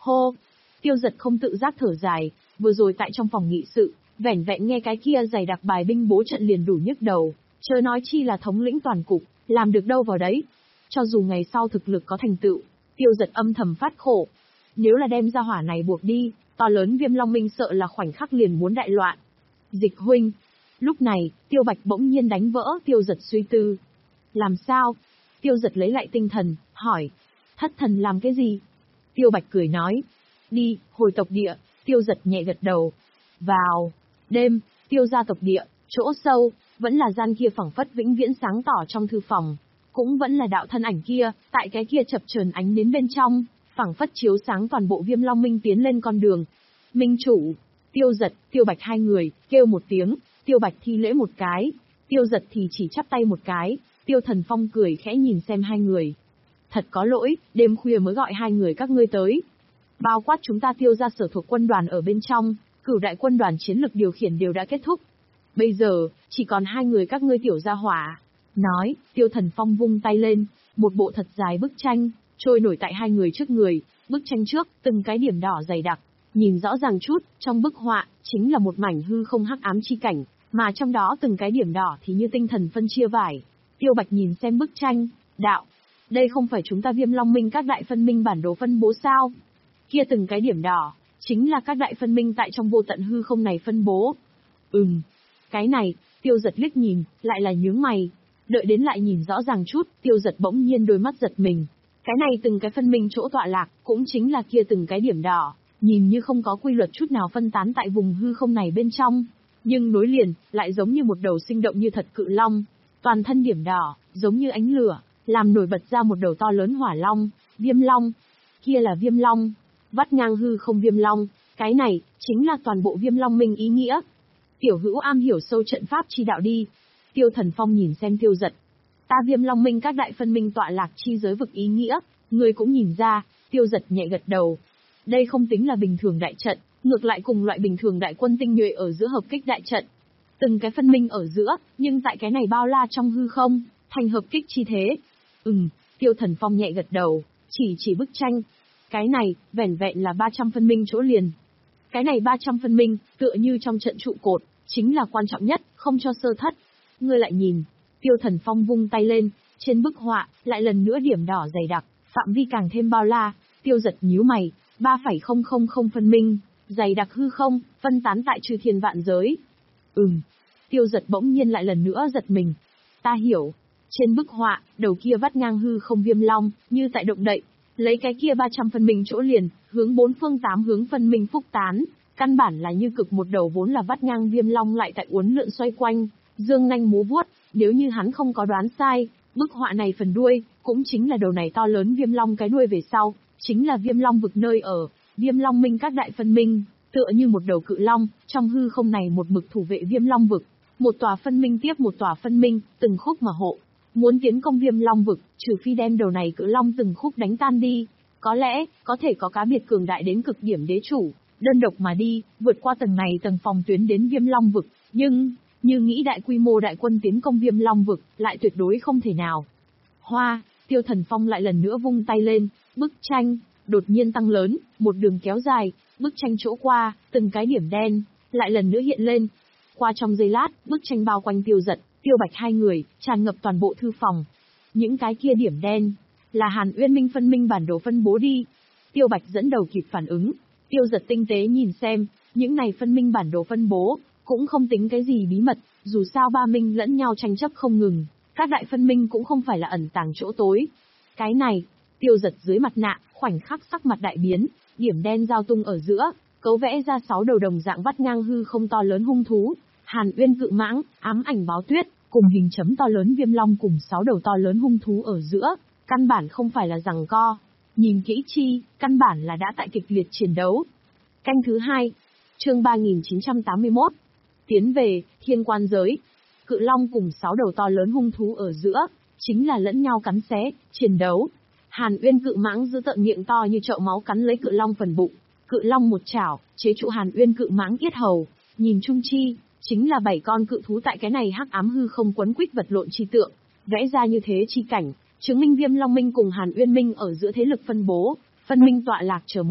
Hô! Tiêu Giật không tự giác thở dài, vừa rồi tại trong phòng nghị sự, vẻn vẹn nghe cái kia dày đặc bài binh bố trận liền đủ nhức đầu, chớ nói chi là thống lĩnh toàn cục, làm được đâu vào đấy. Cho dù ngày sau thực lực có thành tựu, Tiêu Giật âm thầm phát khổ. Nếu là đem ra hỏa này buộc đi, to lớn Viêm Long Minh sợ là khoảnh khắc liền muốn đại loạn. Dịch huynh. Lúc này, Tiêu Bạch bỗng nhiên đánh vỡ Tiêu Giật suy tư. Làm sao? Tiêu Giật lấy lại tinh thần, hỏi. Thất thần làm cái gì? Tiêu Bạch cười nói. Đi, hồi tộc địa. Tiêu Giật nhẹ gật đầu. Vào. Đêm, Tiêu gia tộc địa, chỗ sâu, vẫn là gian kia phẳng phất vĩnh viễn sáng tỏ trong thư phòng. Cũng vẫn là đạo thân ảnh kia, tại cái kia chập chờn ánh đến bên trong, phẳng phất chiếu sáng toàn bộ Viêm Long Minh tiến lên con đường. Minh chủ. Tiêu Giật, Tiêu Bạch hai người, kêu một tiếng, Tiêu Bạch thi lễ một cái, Tiêu Giật thì chỉ chắp tay một cái, Tiêu Thần Phong cười khẽ nhìn xem hai người. Thật có lỗi, đêm khuya mới gọi hai người các ngươi tới. Bao quát chúng ta Tiêu gia sở thuộc quân đoàn ở bên trong, cửu đại quân đoàn chiến lực điều khiển đều đã kết thúc. Bây giờ, chỉ còn hai người các ngươi tiểu gia hỏa. Nói, Tiêu Thần Phong vung tay lên, một bộ thật dài bức tranh, trôi nổi tại hai người trước người, bức tranh trước, từng cái điểm đỏ dày đặc. Nhìn rõ ràng chút, trong bức họa, chính là một mảnh hư không hắc ám chi cảnh, mà trong đó từng cái điểm đỏ thì như tinh thần phân chia vải. Tiêu Bạch nhìn xem bức tranh, đạo, đây không phải chúng ta Viêm Long Minh các đại phân minh bản đồ phân bố sao? Kia từng cái điểm đỏ, chính là các đại phân minh tại trong vô tận hư không này phân bố. Ừm, cái này, Tiêu Giật liếc nhìn, lại là nhướng mày. Đợi đến lại nhìn rõ ràng chút, Tiêu Giật bỗng nhiên đôi mắt giật mình. Cái này từng cái phân minh chỗ tọa lạc, cũng chính là kia từng cái điểm đỏ. Nhìn như không có quy luật chút nào phân tán tại vùng hư không này bên trong, nhưng nối liền, lại giống như một đầu sinh động như thật cự long, toàn thân điểm đỏ, giống như ánh lửa, làm nổi bật ra một đầu to lớn hỏa long, Viêm Long. Kia là Viêm Long, vắt ngang hư không Viêm Long, cái này, chính là toàn bộ Viêm Long Minh ý nghĩa. Tiểu hữu am hiểu sâu trận pháp chi đạo đi. Tiêu Thần Phong nhìn xem Tiêu Giật. Ta Viêm Long Minh các đại phân minh tọa lạc chi giới vực ý nghĩa, người cũng nhìn ra. Tiêu Giật nhẹ gật đầu. Đây không tính là bình thường đại trận, ngược lại cùng loại bình thường đại quân tinh nhuệ ở giữa hợp kích đại trận. Từng cái phân minh ở giữa, nhưng tại cái này bao la trong hư không, thành hợp kích chi thế. Ừm, Tiêu Thần Phong nhẹ gật đầu, chỉ chỉ bức tranh. Cái này, vẻn vẹn là ba trăm phân minh chỗ liền. Cái này ba trăm phân minh, tựa như trong trận trụ cột, chính là quan trọng nhất, không cho sơ thất. Ngươi lại nhìn, Tiêu Thần Phong vung tay lên, trên bức họa, lại lần nữa điểm đỏ dày đặc, phạm vi càng thêm bao la. Tiêu Giật nhíu mày, ba phẩy không không không phân minh, dày đặc hư không, phân tán tại chư thiên vạn giới. Ừm, Tiêu Giật bỗng nhiên lại lần nữa giật mình. Ta hiểu, trên bức họa, đầu kia vắt ngang hư không Viêm Long, như tại động đậy, lấy cái kia ba trăm phân minh chỗ liền, hướng bốn phương tám hướng phân minh phúc tán, căn bản là như cực một đầu vốn là vắt ngang Viêm Long lại tại uốn lượn xoay quanh, dương nanh múa vuốt, nếu như hắn không có đoán sai, bức họa này phần đuôi, cũng chính là đầu này to lớn Viêm Long cái đuôi về sau, chính là Viêm Long vực nơi ở, Viêm Long Minh các đại phân minh, tựa như một đầu cự long, trong hư không này một mực thủ vệ Viêm Long vực, một tòa phân minh tiếp một tòa phân minh, từng khúc mà hộ. Muốn tiến công Viêm Long vực, trừ phi đem đầu này cự long từng khúc đánh tan đi, có lẽ, có thể có cá biệt cường đại đến cực điểm đế chủ, đơn độc mà đi, vượt qua tầng này tầng phòng tuyến đến Viêm Long vực, nhưng, như nghĩ đại quy mô đại quân tiến công Viêm Long vực, lại tuyệt đối không thể nào. Hoa, Tiêu Thần Phong lại lần nữa vung tay lên, bức tranh, đột nhiên tăng lớn, một đường kéo dài, bức tranh chỗ qua, từng cái điểm đen, lại lần nữa hiện lên. Qua trong giây lát, bức tranh bao quanh Tiêu Giật, Tiêu Bạch hai người, tràn ngập toàn bộ thư phòng. Những cái kia điểm đen, là Hàn Uyên Minh phân minh bản đồ phân bố đi. Tiêu Bạch dẫn đầu kịp phản ứng, Tiêu Giật tinh tế nhìn xem, những này phân minh bản đồ phân bố, cũng không tính cái gì bí mật, dù sao ba minh lẫn nhau tranh chấp không ngừng, các đại phân minh cũng không phải là ẩn tàng chỗ tối. Cái này, Tiêu Giật dưới mặt nạ, khoảnh khắc sắc mặt đại biến, điểm đen giao tung ở giữa, cấu vẽ ra sáu đầu đồng dạng vắt ngang hư không to lớn hung thú, Hàn Uyên cự mãng, ám ảnh báo tuyết, cùng hình chấm to lớn Viêm Long cùng sáu đầu to lớn hung thú ở giữa, căn bản không phải là giằng co. Nhìn kỹ chi, căn bản là đã tại kịch liệt chiến đấu. Canh thứ hai, chương ba nghìn chín trăm tám mươi mốt. Tiến về, thiên quan giới. Cự long cùng sáu đầu to lớn hung thú ở giữa, chính là lẫn nhau cắn xé, chiến đấu. Hàn Uyên cự mãng giữ tợn miệng to như chậu máu cắn lấy cự long phần bụng. Cự long một chảo, chế trụ Hàn Uyên cự mãng yết hầu. Nhìn chung chi, chính là bảy con cự thú tại cái này hắc ám hư không quấn quýt vật lộn chi tượng, vẽ ra như thế chi cảnh, chứng minh Viêm Long Minh cùng Hàn Uyên Minh ở giữa thế lực phân bố, phân minh tọa lạc chờ một.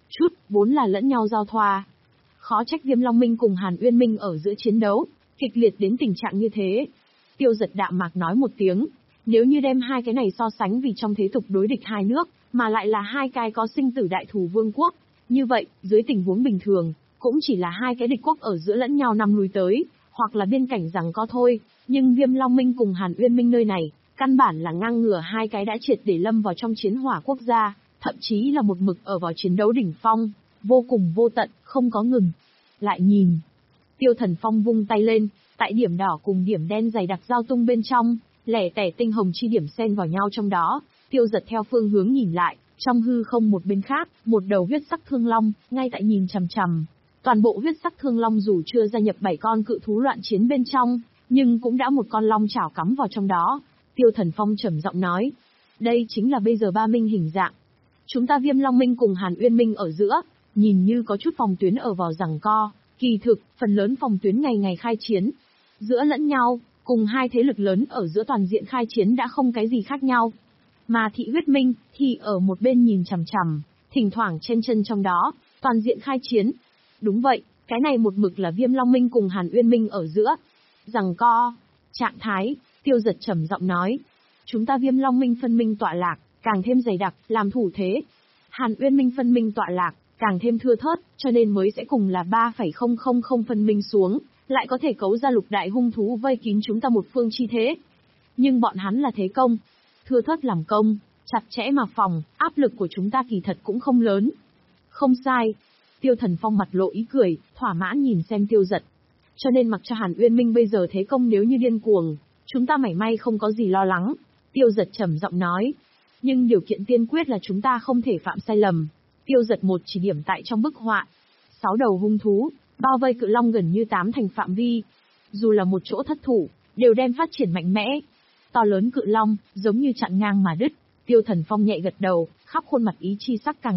chút, vốn là lẫn nhau giao thoa. Khó trách Viêm Long Minh cùng Hàn Uyên Minh ở giữa chiến đấu, kịch liệt đến tình trạng như thế. Tiêu Giật đạm mạc nói một tiếng, nếu như đem hai cái này so sánh vì trong thế tục đối địch hai nước, mà lại là hai cái có sinh tử đại thù vương quốc, như vậy, dưới tình huống bình thường, cũng chỉ là hai cái địch quốc ở giữa lẫn nhau năm lui tới, hoặc là biên cảnh rằng có thôi, nhưng Viêm Long Minh cùng Hàn Uyên Minh nơi này, căn bản là ngang ngửa hai cái đã triệt để lâm vào trong chiến hỏa quốc gia, thậm chí là một mực ở vào chiến đấu đỉnh phong, vô cùng vô tận, không có ngừng. Lại nhìn, Tiêu Thần Phong vung tay lên, tại điểm đỏ cùng điểm đen dày đặc giao tung bên trong, lẻ tẻ tinh hồng chi điểm xen vào nhau trong đó, Tiêu Giật theo phương hướng nhìn lại, trong hư không một bên khác, một đầu huyết sắc thương long, ngay tại nhìn chằm chằm. Toàn bộ huyết sắc thương long dù chưa gia nhập bảy con cự thú loạn chiến bên trong, nhưng cũng đã một con long chảo cắm vào trong đó. Tiêu Thần Phong trầm giọng nói, đây chính là bây giờ ba minh hình dạng. Chúng ta Viêm Long Minh cùng Hàn Uyên Minh ở giữa, nhìn như có chút phòng tuyến ở vào giằng co, kỳ thực, phần lớn phòng tuyến ngày ngày khai chiến. Giữa lẫn nhau, cùng hai thế lực lớn ở giữa toàn diện khai chiến đã không cái gì khác nhau. Mà Thị Huyết Minh, thì ở một bên nhìn chằm chằm, thỉnh thoảng chen chân trong đó, toàn diện khai chiến. Đúng vậy, cái này một mực là Viêm Long Minh cùng Hàn Uyên Minh ở giữa. Giằng co, trạng thái, Tiêu Giật trầm giọng nói. Chúng ta Viêm Long Minh phân minh tọa lạc, càng thêm dày đặc, làm thủ thế. Hàn Uyên Minh phân minh tọa lạc, càng thêm thưa thớt, cho nên mới sẽ cùng là ba phẩy không không không phân minh xuống, lại có thể cấu ra lục đại hung thú vây kín chúng ta một phương chi thế. Nhưng bọn hắn là thế công, thưa thớt làm công, chặt chẽ mà phòng, áp lực của chúng ta kỳ thật cũng không lớn. Không sai. Tiêu Thần Phong mặt lộ ý cười, thỏa mãn nhìn xem Tiêu Giật. Cho nên mặc cho Hàn Uyên Minh bây giờ thế công nếu như điên cuồng, chúng ta mảy may không có gì lo lắng. Tiêu Giật trầm giọng nói. Nhưng điều kiện tiên quyết là chúng ta không thể phạm sai lầm. Tiêu Giật một chỉ điểm tại trong bức họa. Sáu đầu hung thú, bao vây cự long gần như tám thành phạm vi. Dù là một chỗ thất thủ, đều đem phát triển mạnh mẽ. To lớn cự long, giống như chặn ngang mà đứt. Tiêu Thần Phong nhẹ gật đầu, khắp khuôn mặt ý chi sắc càng